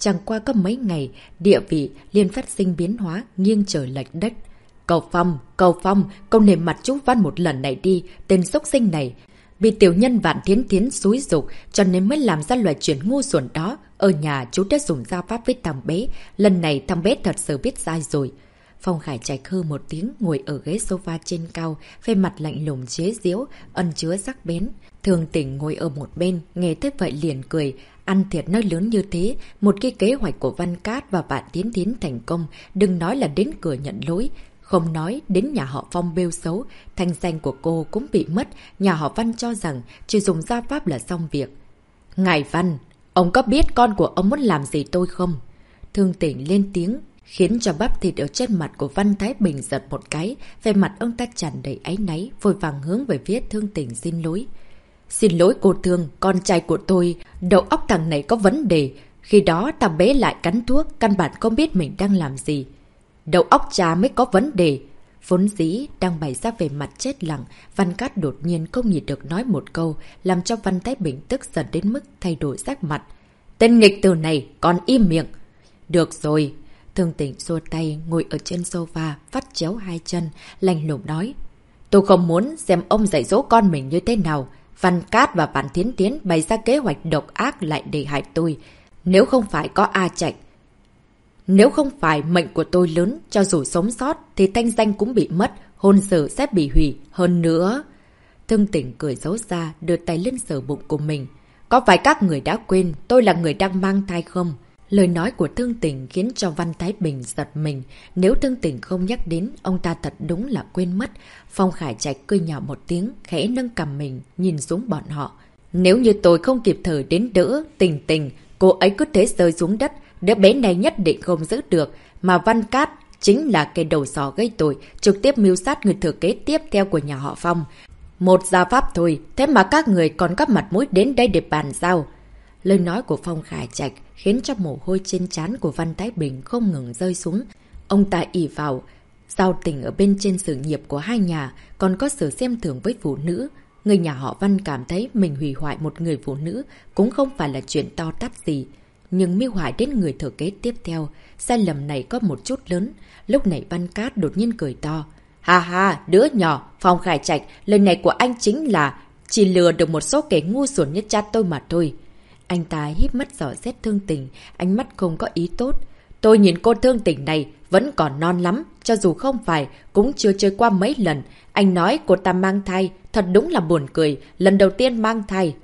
Chẳng qua có mấy ngày, địa vị liền phát sinh biến hóa, nghiêng trời lệch đất. Cầu Phong, cậu nể mặt chú Văn một lần này đi, tên xúc sinh này. Vì tiểu nhân Vạn Thiến Thiến xúi giục, cho nên mới làm ra loại chuyện ngu xuẩn đó. Ở nhà chú đã dùng gia pháp với thằng bé, lần này thằng bé thật sự biết sai rồi. Phong Khải Trạch hư một tiếng, ngồi ở ghế sofa trên cao, về mặt lạnh lùng chế giễu, ẩn chứa sắc bén. Thường Tỉnh ngồi ở một bên, nghe thế vậy liền cười. Ăn thiệt nói lớn như thế, một cái kế hoạch của Văn Cát và Vạn Thiến Thiến thành công, đừng nói là đến cửa nhận lỗi. Không nói đến nhà họ Phong bêu xấu, thanh danh của cô cũng bị mất, nhà họ Văn cho rằng chỉ dùng gia pháp là xong việc. Ngài Văn, ông có biết con của ông muốn làm gì tôi không? Thương Tỉnh lên tiếng, khiến cho bắp thịt ở trên mặt của Văn Thái Bình giật một cái, về mặt ông ta tràn đầy áy náy, vội vàng hướng về phía Thương Tỉnh xin lỗi. Xin lỗi cô Thương, con trai của tôi, đầu óc thằng này có vấn đề. Khi đó thằng bé lại cắn thuốc, căn bản không biết mình đang làm gì. Đầu óc cha mới có vấn đề. Vốn dĩ đang bày ra về mặt chết lặng, Văn Cát đột nhiên không nhịn được nói một câu, làm cho Văn Thái Bình tức giận đến mức thay đổi sắc mặt. Tên nghịch từ này, còn im miệng. Được rồi. Thương Tỉnh xua tay, ngồi ở trên sofa, vắt chéo hai chân, lạnh lùng nói. Tôi không muốn xem ông dạy dỗ con mình như thế nào. Văn Cát và Vạn Thiến Thiến bày ra kế hoạch độc ác lại để hại tôi. Nếu không phải có A Trạch, nếu không phải mệnh của tôi lớn, cho dù sống sót thì thanh danh cũng bị mất, hôn sự sẽ bị hủy. Hơn nữa... Thương Tỉnh cười xấu xa, đưa tay lên sờ bụng của mình. Có phải các người đã quên tôi là người đang mang thai không? Lời nói của Thương Tỉnh khiến cho Văn Thái Bình giật mình. Nếu Thương Tỉnh không nhắc đến, ông ta thật đúng là quên mất. Phong Khải Trạch cười nhỏ một tiếng, khẽ nâng cằm mình, nhìn xuống bọn họ. Nếu như tôi không kịp thời đến đỡ, Tình, cô ấy cứ thế rơi xuống đất, đứa bé này nhất định không giữ được. Mà Văn Cát chính là cái đầu sỏ gây tội, trực tiếp mưu sát người thừa kế tiếp theo của nhà họ Phong. Một gia pháp thôi, thế mà các người còn có mặt mũi đến đây để bàn giao. Lời nói của Phong Khải Trạch khiến cho mồ hôi trên trán của Văn Thái Bình không ngừng rơi xuống. Ông ta ỷ vào giao tình ở bên trên sự nghiệp của hai nhà, còn có sự xem thường với phụ nữ. Người nhà họ Văn cảm thấy mình hủy hoại một người phụ nữ cũng không phải là chuyện to tát gì. Nhưng mưu hại đến người thừa kế tiếp theo, sai lầm này có một chút lớn. Lúc này Văn Cát đột nhiên cười to. Ha ha, đứa nhỏ, Phong Khải Trạch, lời này của anh chính là chỉ lừa được một số kẻ ngu xuẩn như cha tôi mà thôi. Anh ta híp mắt dò xét Thương Tỉnh, ánh mắt không có ý tốt. Tôi nhìn cô Thương Tỉnh này vẫn còn non lắm, cho dù không phải, cũng chưa chơi qua mấy lần. Anh nói cô ta mang thai, thật đúng là buồn cười, lần đầu tiên mang thai.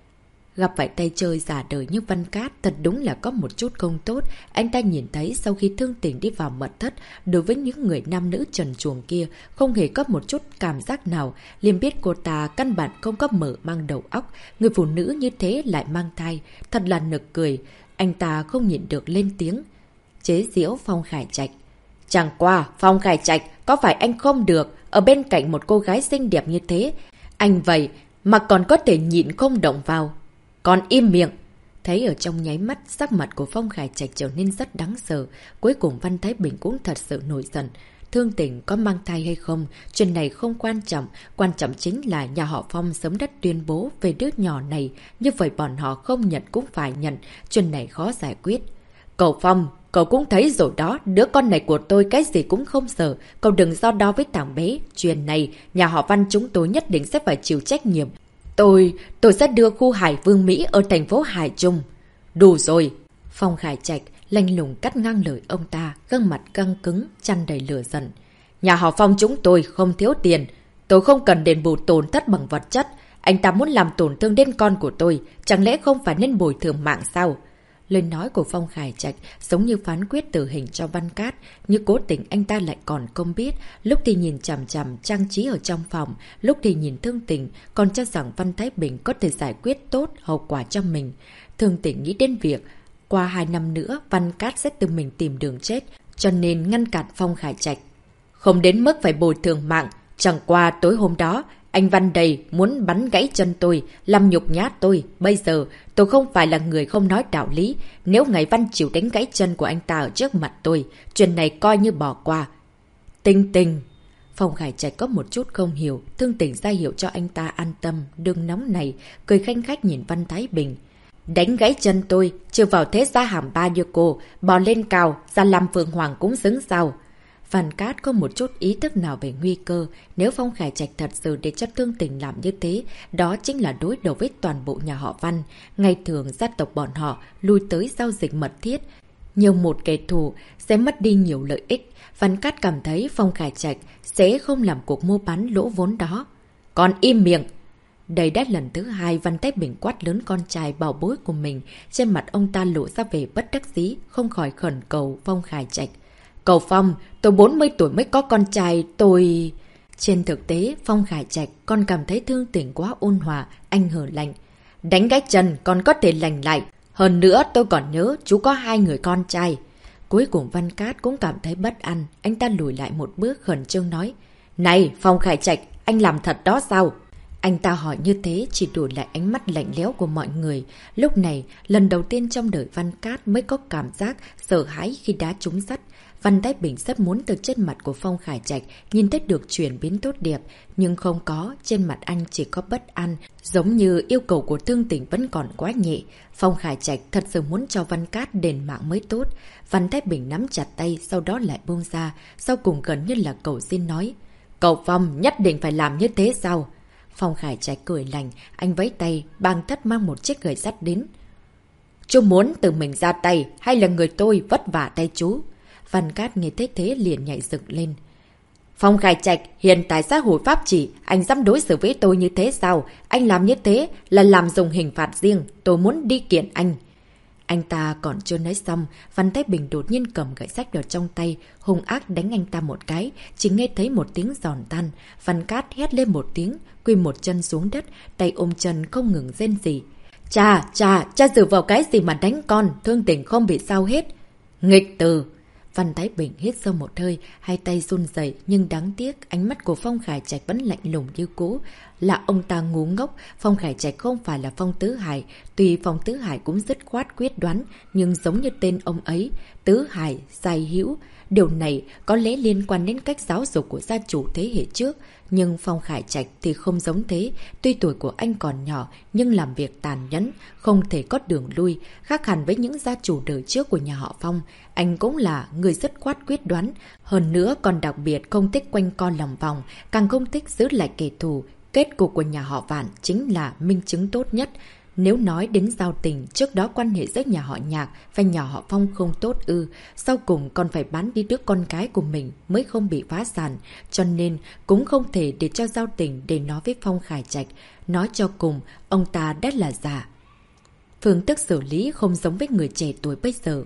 Gặp phải tay chơi giả đời như Văn Cát, thật đúng là có một chút không tốt. Anh ta nhìn thấy sau khi Thương Tỉnh đi vào mật thất, đối với những người nam nữ trần truồng kia, không hề có một chút cảm giác nào, liền biết cô ta căn bản không có mở mang đầu óc. Người phụ nữ như thế lại mang thai, thật là nực cười. Anh ta không nhịn được lên tiếng chế giễu Phong Khải Trạch. Chẳng qua, Phong Khải Trạch, có phải anh không được ở bên cạnh một cô gái xinh đẹp như thế? Anh vậy mà còn có thể nhịn không động vào. Còn im miệng! Thấy ở trong nháy mắt, sắc mặt của Phong Khải Trạch trở nên rất đáng sợ. Cuối cùng Văn Thái Bình cũng thật sự nổi giận. Thương Tỉnh có mang thai hay không, chuyện này không quan trọng chính là nhà họ Phong sớm đã tuyên bố về đứa nhỏ này, như vậy bọn họ không nhận cũng phải nhận, chuyện này khó giải quyết. Cậu Phong, cậu cũng thấy rồi đó, đứa con này của tôi cái gì cũng không sợ, cậu đừng so đo với thằng bé, chuyện này nhà họ Văn chúng tôi nhất định sẽ phải chịu trách nhiệm. Tôi sẽ đưa khu Hải Vương Mỹ ở thành phố Hải Trung. Đủ rồi. Phong Khải Trạch lạnh lùng cắt ngang lời ông ta, gương mặt căng cứng, tràn đầy lửa giận. Nhà họ Phong chúng tôi không thiếu tiền. Tôi không cần đền bù tổn thất bằng vật chất. Anh ta muốn làm tổn thương đến con của tôi, chẳng lẽ không phải nên bồi thường mạng sao? Lời nói của Phong Khải Trạch giống như phán quyết tử hình cho Văn Cát, như cố tình anh ta lại còn không biết. Lúc thì nhìn chằm chằm trang trí ở trong phòng, lúc thì nhìn Thương Tỉnh, còn cho rằng Văn Thái Bình có thể giải quyết tốt hậu quả cho mình. Thương Tỉnh nghĩ đến việc qua 2 năm nữa Văn Cát sẽ tự mình tìm đường chết, cho nên ngăn cản Phong Khải Trạch. Không đến mức phải bồi thường mạng, chẳng qua tối hôm đó anh Văn đầy muốn bắn gãy chân tôi, làm nhục nhã tôi. Bây giờ, tôi không phải là người không nói đạo lý. Nếu ngày Văn chịu đánh gãy chân của anh ta ở trước mặt tôi, chuyện này coi như bỏ qua. Tình. Phong Khải Trạch có một chút không hiểu, Thương Tỉnh ra hiệu cho anh ta an tâm, đừng nóng này, cười khanh khách nhìn Văn Thái Bình. Đánh gãy chân tôi, chưa vào thế gia hàm ba như cô, bò lên cao, ra làm phượng hoàng cũng xứng sao. Văn Cát có một chút ý thức nào về nguy cơ, nếu Phong Khải Trạch thật sự để cho Thương Tình làm như thế, đó chính là đối đầu với toàn bộ nhà họ Văn. Ngày thường gia tộc bọn họ lui tới giao dịch mật thiết, nhiều một kẻ thù sẽ mất đi nhiều lợi ích. Văn Cát cảm thấy Phong Khải Trạch sẽ không làm cuộc mua bán lỗ vốn đó. Còn im miệng! Đây đã lần thứ hai Văn Thái Bình quát lớn con trai bảo bối của mình, trên mặt ông ta lộ ra vẻ bất đắc dĩ, không khỏi khẩn cầu Phong Khải Trạch. Cậu Phong, tôi 40 tuổi mới có con trai, tôi... Trên thực tế, Phong Khải Trạch còn cảm thấy Thương Tình quá ôn hòa, anh hở lạnh. Đánh cái chân còn có thể lành lại. Hơn nữa tôi còn nhớ chú có 2 người con trai. Cuối cùng Văn Cát cũng cảm thấy bất an, anh ta lùi lại một bước khẩn trương nói. Này, Phong Khải Trạch, anh làm thật đó sao? Anh ta hỏi như thế chỉ đổi lại ánh mắt lạnh lẽo của mọi người. Lúc này, lần đầu tiên trong đời Văn Cát mới có cảm giác sợ hãi khi đá trúng sắt. Văn Thái Bình rất muốn từ trên mặt của Phong Khải Trạch nhìn thấy được chuyển biến tốt đẹp, nhưng không có, trên mặt anh chỉ có bất an, giống như yêu cầu của Thương Tình vẫn còn quá nhẹ. Phong Khải Trạch thật sự muốn cho Văn Cát đền mạng mới tốt. Văn Thái Bình nắm chặt tay, sau đó lại buông ra, sau cùng gần như là cầu xin nói. Cậu Phong nhất định phải làm như thế sao? Phong Khải Trạch cười lành, anh vẫy tay, Bang Thất mang một chiếc gậy sắt đến. Chú muốn tự mình ra tay, hay là người tôi vất vả tay chú? Văn Cát nghe thấy thế liền nhảy dựng lên. Phong Khải Trạch, hiện tại xã hội pháp chỉ, anh dám đối xử với tôi như thế sao? Anh làm như thế là làm dùng hình phạt riêng, tôi muốn đi kiện anh. Anh ta còn chưa nói xong, Văn Thái Bình đột nhiên cầm gậy sắt ở trong tay, hung ác đánh anh ta một cái, chỉ nghe thấy một tiếng giòn tan. Văn Cát hét lên một tiếng, quỳ một chân xuống đất, tay ôm chân không ngừng rên rỉ. Cha dựa vào cái gì mà đánh con, Thương Tình không bị sao hết. Nghịch từ! Văn Thái Bình hít sâu một hơi, hai tay run rẩy, nhưng đáng tiếc ánh mắt của Phong Khải Trạch vẫn lạnh lùng như cũ. Là ông ta ngu ngốc, Phong Khải Trạch không phải là Phong Tứ Hải, tuy Phong Tứ Hải cũng dứt khoát quyết đoán, nhưng giống như tên ông ấy, Tứ Hải, Sai Hữu. Điều này có lẽ liên quan đến cách giáo dục của gia chủ thế hệ trước, nhưng Phong Khải Trạch thì không giống thế. Tuy tuổi của anh còn nhỏ, nhưng làm việc tàn nhẫn, không thể có đường lui, khác hẳn với những gia chủ đời trước của nhà họ Phong. Anh cũng là người dứt khoát quyết đoán, hơn nữa còn đặc biệt không thích quanh co lòng vòng, càng không thích giữ lại kẻ thù. Kết cục của nhà họ Vạn chính là minh chứng tốt nhất. Nếu nói đến giao tình, trước đó quan hệ giữa nhà họ Nhạc và nhà họ Phong không tốt ư, sau cùng còn phải bán đi đứa con cái của mình mới không bị phá sản, cho nên cũng không thể để cho giao tình để nói với Phong Khải Trạch. Nói cho cùng, ông ta đã là giả. Phương thức xử lý không giống với người trẻ tuổi bây giờ.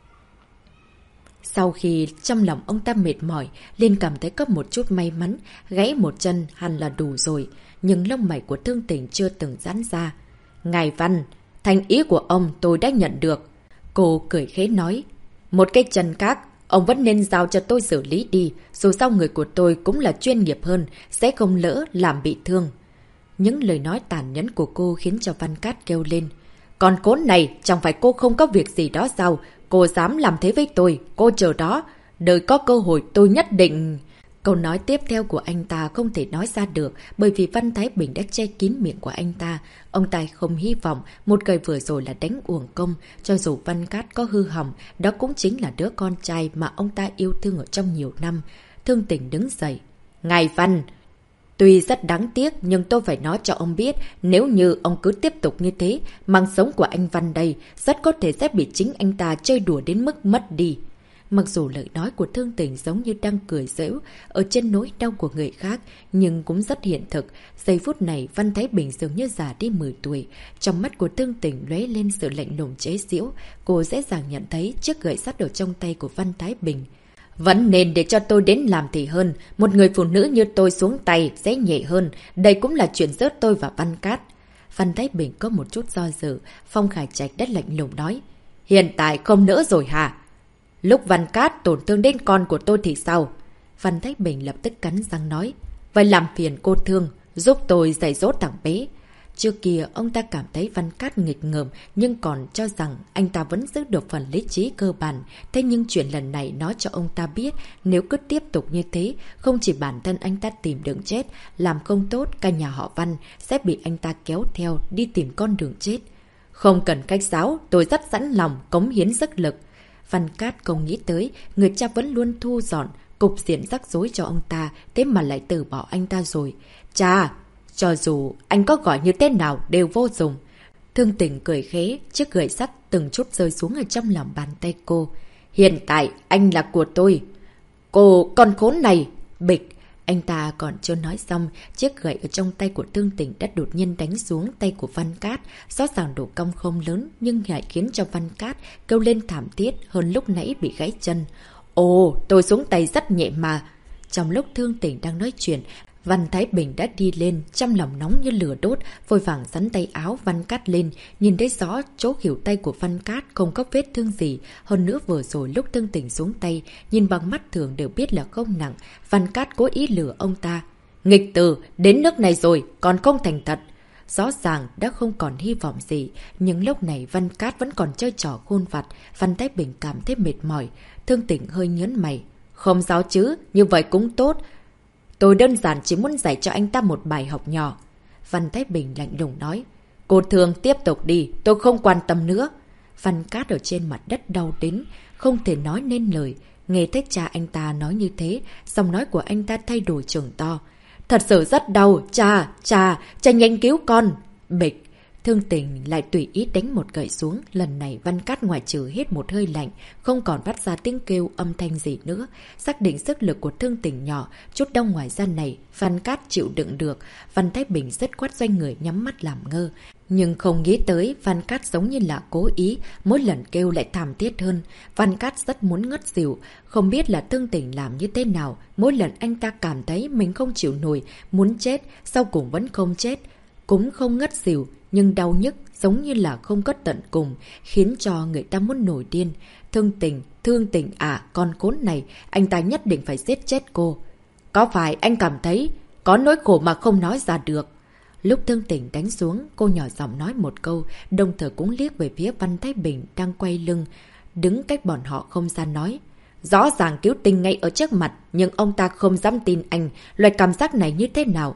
Sau khi trong lòng ông ta mệt mỏi, liền cảm thấy có một chút may mắn, gãy một chân hẳn là đủ rồi, nhưng lông mày của Thương Tình chưa từng giãn ra. Ngài Văn, thành ý của ông tôi đã nhận được. Cô cười khế nói. Một cái chân khác, ông vẫn nên giao cho tôi xử lý đi, dù sao người của tôi cũng là chuyên nghiệp hơn, sẽ không lỡ làm bị thương. Những lời nói tàn nhẫn của cô khiến cho Văn Cát kêu lên. Còn cốn này, chẳng phải cô không có việc gì đó sao? Cô dám làm thế với tôi, cô chờ đó. Đợi có cơ hội tôi nhất định... Câu nói tiếp theo của anh ta không thể nói ra được bởi vì Văn Thái Bình đã che kín miệng của anh ta. Ông ta không hy vọng một người vừa rồi là đánh uổng công. Cho dù Văn Cát có hư hỏng, đó cũng chính là đứa con trai mà ông ta yêu thương ở trong nhiều năm. Thương Tình đứng dậy. Ngài Văn, tuy rất đáng tiếc nhưng tôi phải nói cho ông biết, nếu như ông cứ tiếp tục như thế, mạng sống của anh Văn đây rất có thể sẽ bị chính anh ta chơi đùa đến mức mất đi. Mặc dù lời nói của Thương Tình giống như đang cười giễu ở trên nỗi đau của người khác, nhưng cũng rất hiện thực. Giây phút này, Văn Thái Bình dường như già đi 10 tuổi. Trong mắt của Thương Tình lóe lên sự lạnh lùng chế giễu. Cô dễ dàng nhận thấy chiếc gậy sắt ở trong tay của Văn Thái Bình. Vẫn nên để cho tôi đến làm thì hơn. Một người phụ nữ như tôi xuống tay sẽ nhẹ hơn. Đây cũng là chuyện giữa tôi và Văn Cát. Văn Thái Bình có một chút do dự. Phong Khải Trạch đã lạnh lùng nói. Hiện tại không nữa rồi hả? Lúc Văn Cát tổn thương đến con của tôi thì sao? Văn Thái Bình lập tức cắn răng nói. Vậy làm phiền cô Thương, giúp tôi dạy dỗ thằng bé. Trước kia ông ta cảm thấy Văn Cát nghịch ngợm nhưng còn cho rằng anh ta vẫn giữ được phần lý trí cơ bản. Thế nhưng chuyện lần này nói cho ông ta biết nếu cứ tiếp tục như thế, không chỉ bản thân anh ta tìm đường chết, làm không tốt cả nhà họ Văn sẽ bị anh ta kéo theo đi tìm con đường chết. Không cần cách giáo, tôi rất sẵn lòng, cống hiến sức lực. Văn Cát không nghĩ tới, người cha vẫn luôn thu dọn, cục diện rắc rối cho ông ta, thế mà lại từ bỏ anh ta rồi. Cha, cho dù anh có gọi như thế nào đều vô dụng. Thương Tình cười khế, chiếc gậy sắt từng chút rơi xuống ở trong lòng bàn tay cô. Hiện tại, anh là của tôi. Cô, con khốn này! Bịch! Anh ta còn chưa nói xong, chiếc gậy ở trong tay của Thương Tình đã đột nhiên đánh xuống tay của Văn Cát. Rõ ràng độ cong không lớn, nhưng lại khiến cho Văn Cát kêu lên thảm thiết hơn lúc nãy bị gãy chân. Ồ, tôi xuống tay rất nhẹ mà. Trong lúc Thương Tình đang nói chuyện, Văn Thái Bình đã đi lên, trong lòng nóng như lửa đốt, vội vàng sắn tay áo Văn Cát lên, nhìn thấy rõ chỗ khỉu tay của Văn Cát không có vết thương gì. Hơn nữa vừa rồi lúc Thương Tình xuống tay, nhìn bằng mắt thường đều biết là không nặng, Văn Cát cố ý lừa ông ta. Nghịch tử, đến nước này rồi, còn không thành thật. Rõ ràng đã không còn hy vọng gì, nhưng lúc này Văn Cát vẫn còn chơi trò khôn vặt. Văn Thái Bình cảm thấy mệt mỏi, Thương Tình hơi nhớn mày. Không sao chứ, như vậy cũng tốt. Tôi đơn giản chỉ muốn dạy cho anh ta một bài học nhỏ. Văn Thái Bình lạnh lùng nói. Cô Thương tiếp tục đi, tôi không quan tâm nữa. Văn Cát ở trên mặt đất đau đến, không thể nói nên lời. Nghe thấy cha anh ta nói như thế, giọng nói của anh ta thay đổi trường to. Thật sự rất đau, cha nhanh cứu con. Bịch! Thương Tình lại tùy ý đánh một gậy xuống. Lần này Văn Cát ngoài trừ hết một hơi lạnh, không còn phát ra tiếng kêu âm thanh gì nữa. Xác định sức lực của Thương Tình nhỏ, chút đau ngoài da này, Văn Cát chịu đựng được. Văn Thái Bình rất quát doanh người nhắm mắt làm ngơ. Nhưng không nghĩ tới, Văn Cát giống như là cố ý, mỗi lần kêu lại thảm thiết hơn. Văn Cát rất muốn ngất xỉu, không biết là Thương Tình làm như thế nào. Mỗi lần anh ta cảm thấy mình không chịu nổi, muốn chết, sau cùng vẫn không chết. Cũng không ngất xỉu, nhưng đau nhức giống như là không có tận cùng, khiến cho người ta muốn nổi điên. Thương Tình à, con khốn này, anh ta nhất định phải giết chết cô. Có phải anh cảm thấy có nỗi khổ mà không nói ra được? Lúc Thương Tình đánh xuống, cô nhỏ giọng nói một câu, đồng thời cũng liếc về phía Văn Thái Bình đang quay lưng, đứng cách bọn họ không xa nói. Rõ ràng cứu tinh ngay ở trước mặt, nhưng ông ta không dám tin anh, loại cảm giác này như thế nào?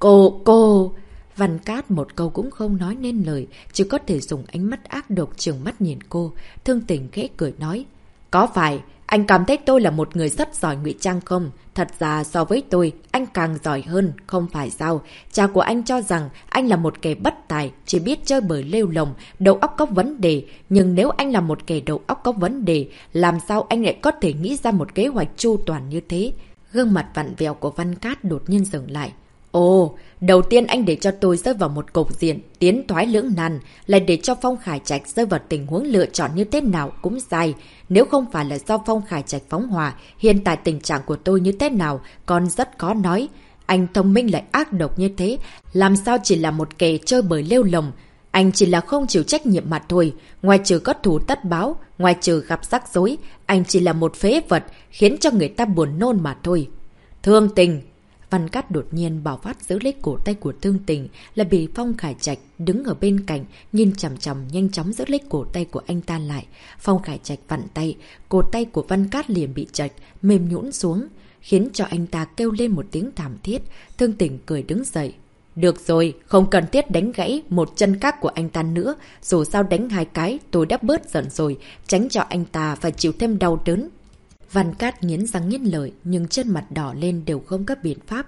Cô... Văn Cát một câu cũng không nói nên lời, chỉ có thể dùng ánh mắt ác độc trừng mắt nhìn cô. Thương Tình khẽ cười nói. Có phải anh cảm thấy tôi là một người rất giỏi ngụy trang không? Thật ra so với tôi, anh càng giỏi hơn, không phải sao? Cha của anh cho rằng anh là một kẻ bất tài, chỉ biết chơi bời lêu lồng, đầu óc có vấn đề. Nhưng nếu anh là một kẻ đầu óc có vấn đề, làm sao anh lại có thể nghĩ ra một kế hoạch chu toàn như thế? Gương mặt vặn vẹo của Văn Cát đột nhiên dừng lại. Ồ, đầu tiên anh để cho tôi rơi vào một cục diện, tiến thoái lưỡng nan, lại để cho Phong Khải Trạch rơi vào tình huống lựa chọn như thế nào cũng sai. Nếu không phải là do Phong Khải Trạch phóng hỏa, hiện tại tình trạng của tôi như thế nào còn rất khó nói. Anh thông minh lại ác độc như thế, làm sao chỉ là một kẻ chơi bời lêu lồng. Anh chỉ là không chịu trách nhiệm mà thôi, ngoài trừ có thù tất báo, ngoài trừ gặp rắc rối, anh chỉ là một phế vật, khiến cho người ta buồn nôn mà thôi. Thương Tình! Văn Cát đột nhiên bảo phát giữ lấy cổ tay của Thương Tình, là bị Phong Khải Trạch đứng ở bên cạnh, nhìn chằm chằm nhanh chóng giữ lấy cổ tay của anh ta lại. Phong Khải Trạch vặn tay, cổ tay của Văn Cát liền bị chạch, mềm nhũn xuống, khiến cho anh ta kêu lên một tiếng thảm thiết. Thương Tình cười đứng dậy. Được rồi, không cần thiết đánh gãy một chân khác của anh ta nữa, dù sao đánh hai cái tôi đã bớt giận rồi, tránh cho anh ta phải chịu thêm đau đớn. Văn Cát nghiến răng nghiến lợi, nhưng trên mặt đỏ lên đều không có biện pháp.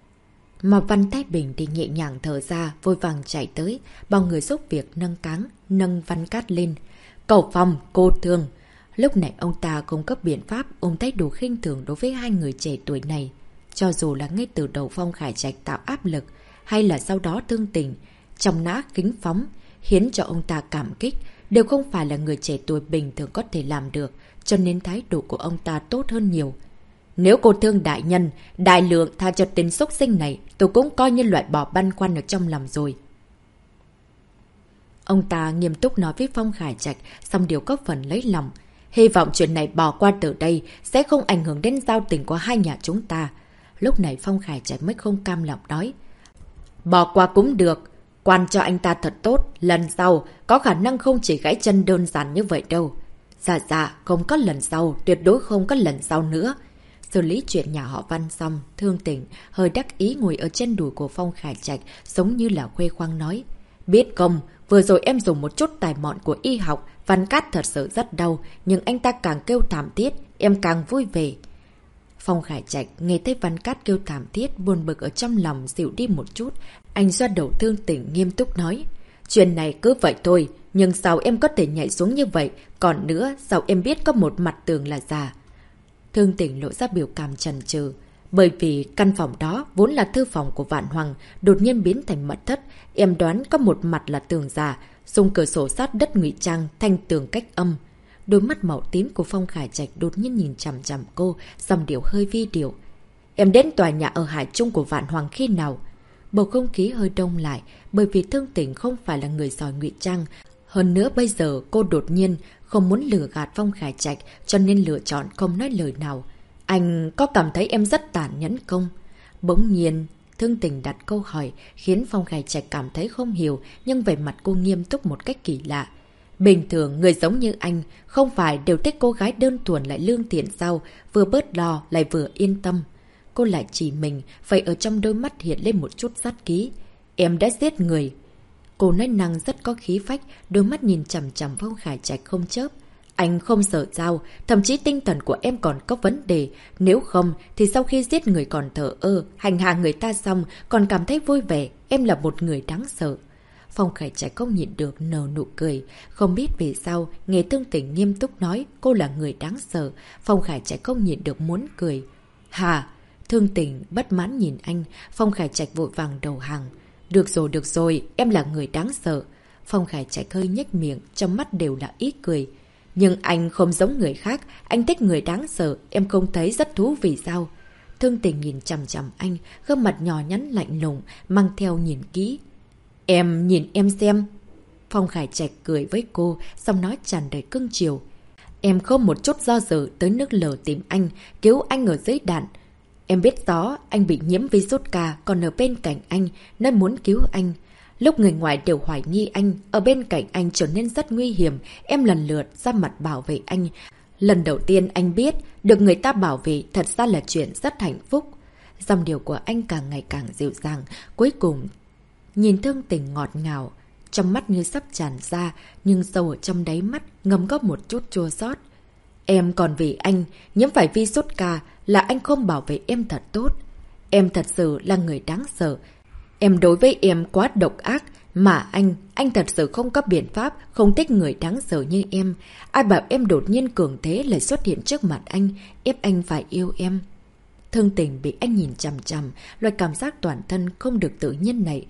Mà Văn Thái Bình thì nhẹ nhàng thở ra, vội vàng chạy tới, bao người giúp việc nâng Văn Cát lên. Cầu Phong, cô Thương. Lúc này ông ta không có biện pháp, ôm thái độ khinh thường đối với hai người trẻ tuổi này. Cho dù là ngay từ đầu Phong Khải Trạch tạo áp lực, hay là sau đó Thương Tình, trong nã kính phóng, khiến cho ông ta cảm kích, đều không phải là người trẻ tuổi bình thường có thể làm được. Cho nên thái độ của ông ta tốt hơn nhiều. Nếu cô Thương đại nhân, đại lượng tha cho tên xúc sinh này, tôi cũng coi như loại bỏ băn khoăn ở trong lòng rồi. Ông ta nghiêm túc nói với Phong Khải Trạch, xong điều có phần lấy lòng. Hy vọng chuyện này bỏ qua từ đây, sẽ không ảnh hưởng đến giao tình của hai nhà chúng ta. Lúc này Phong Khải Trạch mới không cam lòng nói. Bỏ qua cũng được, quan cho anh ta thật tốt, lần sau có khả năng không chỉ gãy chân đơn giản như vậy đâu. Dạ, không có lần sau, tuyệt đối không có lần sau nữa. Xử lý chuyện nhà họ Văn xong, Thương Tình hơi đắc ý ngồi ở trên đùi của Phong Khải Trạch, giống như là khoe khoang nói. Biết không, vừa rồi em dùng một chút tài mọn của y học, Văn Cát thật sự rất đau, nhưng anh ta càng kêu thảm thiết, em càng vui vẻ. Phong Khải Trạch nghe thấy Văn Cát kêu thảm thiết, buồn bực ở trong lòng dịu đi một chút. Anh xoa đầu Thương Tỉnh nghiêm túc nói. Chuyện này cứ vậy thôi, nhưng sao em có thể nhảy xuống như vậy? Còn nữa, sao em biết có một mặt tường là giả? Thương Tỉnh lộ ra biểu cảm chần chừ. Bởi vì căn phòng đó vốn là thư phòng của Vạn Hoàng, đột nhiên biến thành mật thất. Em đoán có một mặt là tường giả, dùng cửa sổ sát đất ngụy trang thành tường cách âm. Đôi mắt màu tím của Phong Khải Trạch đột nhiên nhìn chằm chằm cô, dòng điệu hơi vi điệu. Em đến tòa nhà ở Hải Trung của Vạn Hoàng khi nào? Bầu không khí hơi đông lại, bởi vì Thương Tỉnh không phải là người giỏi ngụy trang. Hơn nữa bây giờ cô đột nhiên không muốn lừa gạt Phong Khải Trạch, cho nên lựa chọn không nói lời nào. Anh có cảm thấy em rất tàn nhẫn không? Bỗng nhiên, Thương Tỉnh đặt câu hỏi, khiến Phong Khải Trạch cảm thấy không hiểu, nhưng vẻ mặt cô nghiêm túc một cách kỳ lạ. Bình thường, người giống như anh, không phải đều thích cô gái đơn thuần lại lương thiện sao, vừa bớt lo lại vừa yên tâm. Cô lại chỉ mình, vậy ở trong đôi mắt hiện lên một chút sát khí. Em đã giết người. Cô nói năng rất có khí phách, đôi mắt nhìn chằm chằm Phong Khải Trạch không chớp. Anh không sợ sao, thậm chí tinh thần của em còn có vấn đề. Nếu không, thì sau khi giết người còn thờ ơ, hành hạ người ta xong, còn cảm thấy vui vẻ, em là một người đáng sợ. Phong Khải Trạch không nhịn được nở nụ cười. Không biết vì sao, nghe Thương Tỉnh nghiêm túc nói cô là người đáng sợ. Phong Khải Trạch không nhịn được muốn cười. Hà! Thương Tỉnh bất mãn nhìn anh. Phong Khải Trạch vội vàng đầu hàng. Được rồi, em là người đáng sợ. Phong Khải Trạch hơi nhếch miệng, trong mắt đều là ý cười. Nhưng anh không giống người khác, anh thích người đáng sợ, em không thấy rất thú vì sao? Thương Tỉnh nhìn chằm chằm anh, gương mặt nhỏ nhắn lạnh lùng, mang theo nhìn kỹ. Em nhìn em xem. Phong Khải Trạch cười với cô, xong nói tràn đầy cưng chiều. Em không một chút do dự tới nước lở tìm anh, cứu anh ở dưới đạn. Em biết rõ anh bị nhiễm virus ca, còn ở bên cạnh anh, nên muốn cứu anh. Lúc người ngoài đều hoài nghi anh, ở bên cạnh anh trở nên rất nguy hiểm, em lần lượt ra mặt bảo vệ anh. Lần đầu tiên anh biết, được người ta bảo vệ thật ra là chuyện rất hạnh phúc. Dòng điệu của anh càng ngày càng dịu dàng, cuối cùng nhìn Thương Tỉnh ngọt ngào, trong mắt như sắp tràn ra, nhưng sâu ở trong đáy mắt ngấm có một chút chua xót. Em còn vì anh, nhiễm phải virus ca là anh không bảo vệ em thật tốt. Em thật sự là người đáng sợ. Em đối với em quá độc ác, mà anh thật sự không có biện pháp, không thích người đáng sợ như em. Ai bảo em đột nhiên cường thế lại xuất hiện trước mặt anh, ép anh phải yêu em. Thương Tỉnh bị anh nhìn chằm chằm, loại cảm giác toàn thân không được tự nhiên này.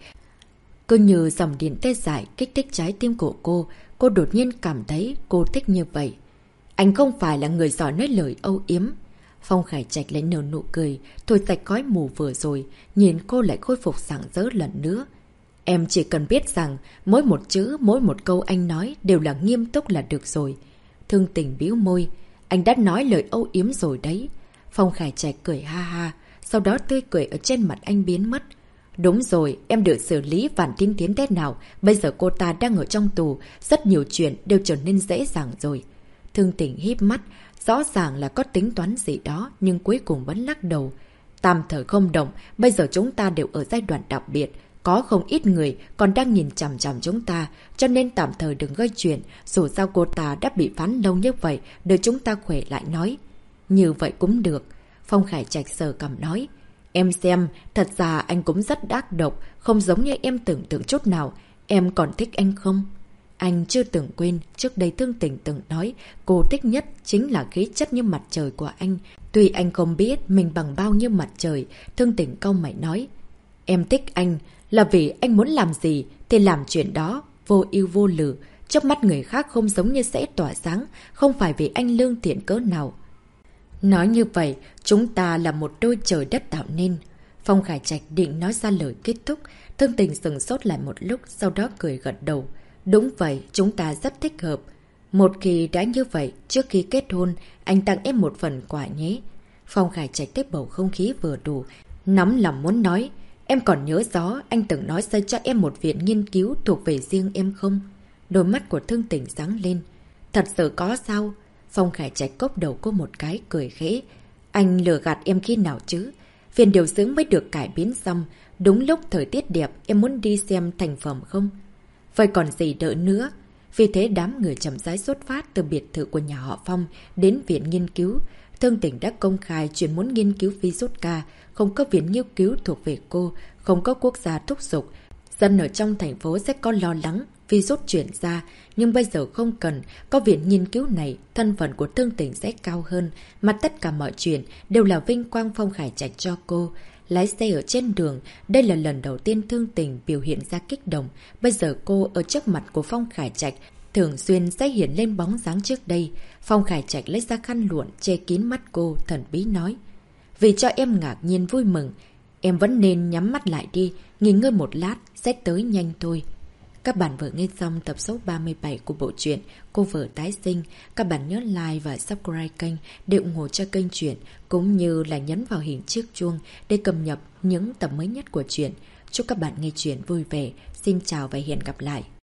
Cứ như dòng điện tê dại kích thích trái tim của cô đột nhiên cảm thấy cô thích như vậy. Anh không phải là người giỏi nói lời âu yếm. Phong Khải Trạch lại nở nụ cười, thổi sạch khói mù vừa rồi, nhìn cô lại khôi phục rạng rỡ lần nữa. Em chỉ cần biết rằng, mỗi một chữ, mỗi một câu anh nói đều là nghiêm túc là được rồi. Thương Tỉnh bĩu môi, anh đã nói lời âu yếm rồi đấy. Phong Khải Trạch cười ha ha, sau đó tươi cười ở trên mặt anh biến mất. Đúng rồi, em được xử lý Vạn Thiên Tiến thế nào, bây giờ cô ta đang ở trong tù, rất nhiều chuyện đều trở nên dễ dàng rồi. Thương Tỉnh híp mắt, rõ ràng là có tính toán gì đó, nhưng cuối cùng vẫn lắc đầu. Tạm thời không động, bây giờ chúng ta đều ở giai đoạn đặc biệt. Có không ít người còn đang nhìn chằm chằm chúng ta, cho nên tạm thời đừng gây chuyện. Dù sao cô ta đã bị phán lâu như vậy, đợi chúng ta khỏe lại nói. Như vậy cũng được. Phong Khải Trạch sờ cằm nói. Em xem, thật ra anh cũng rất ác độc, không giống như em tưởng tượng chút nào. Em còn thích anh không? Anh chưa từng quên, trước đây Thương Tỉnh từng nói, cô thích nhất chính là khí chất như mặt trời của anh. Tuy anh không biết mình bằng bao nhiêu mặt trời, Thương Tỉnh cau mày nói. Em thích anh là vì anh muốn làm gì thì làm chuyện đó, vô ưu vô lự. Trước mắt người khác không giống như sẽ tỏa sáng, không phải vì anh lương thiện cỡ nào. Nói như vậy, chúng ta là một đôi trời đất tạo nên. Phong Khải Trạch định nói ra lời kết thúc, Thương Tỉnh sừng sốt lại một lúc, sau đó cười gật đầu. Đúng vậy, chúng ta rất thích hợp. Một khi đã như vậy, trước khi kết hôn, anh tặng em một phần quà nhé. Phong Khải Trạch tiếp bầu không khí vừa đủ, nóng lòng muốn nói. Em còn nhớ rõ anh từng nói xây cho em một viện nghiên cứu thuộc về riêng em không? Đôi mắt của Thương Tỉnh sáng lên. Thật sự có sao? Phong Khải Trạch cốc đầu cô một cái, cười khẽ. Anh lừa gạt em khi nào chứ? Viện điều dưỡng mới được cải biến xong. Đúng lúc thời tiết đẹp, em muốn đi xem thành phẩm không? Vậy còn gì đợi nữa? Vì thế đám người chậm rãi xuất phát từ biệt thự của nhà họ Phong đến viện nghiên cứu. Thương Tỉnh đã công khai chuyện muốn nghiên cứu virus K, không có viện nghiên cứu thuộc về cô, không có quốc gia thúc giục. Dân ở trong thành phố sẽ có lo lắng virus chuyển ra, nhưng bây giờ không cần. Có viện nghiên cứu này, thân phận của Thương Tỉnh sẽ cao hơn, mà tất cả mọi chuyện đều là vinh quang Phong Khải Trạch cho cô. Lái xe ở trên đường, đây là lần đầu tiên Thương Tỉnh biểu hiện ra kích động. Bây giờ cô ở trước mặt của Phong Khải Trạch, thường xuyên sẽ hiện lên bóng dáng trước đây. Phong Khải Trạch lấy ra khăn lụa che kín mắt cô, thần bí nói. Vì cho em ngạc nhiên vui mừng, em vẫn nên nhắm mắt lại đi, nghỉ ngơi một lát, sẽ tới nhanh thôi. Các bạn vừa nghe xong tập số 37 của bộ truyện Cô Vợ Tái Sinh. Các bạn nhớ like và subscribe kênh để ủng hộ cho kênh truyện, cũng như là nhấn vào hình chiếc chuông để cập nhật những tập mới nhất của truyện. Chúc các bạn nghe truyện vui vẻ. Xin chào và hẹn gặp lại.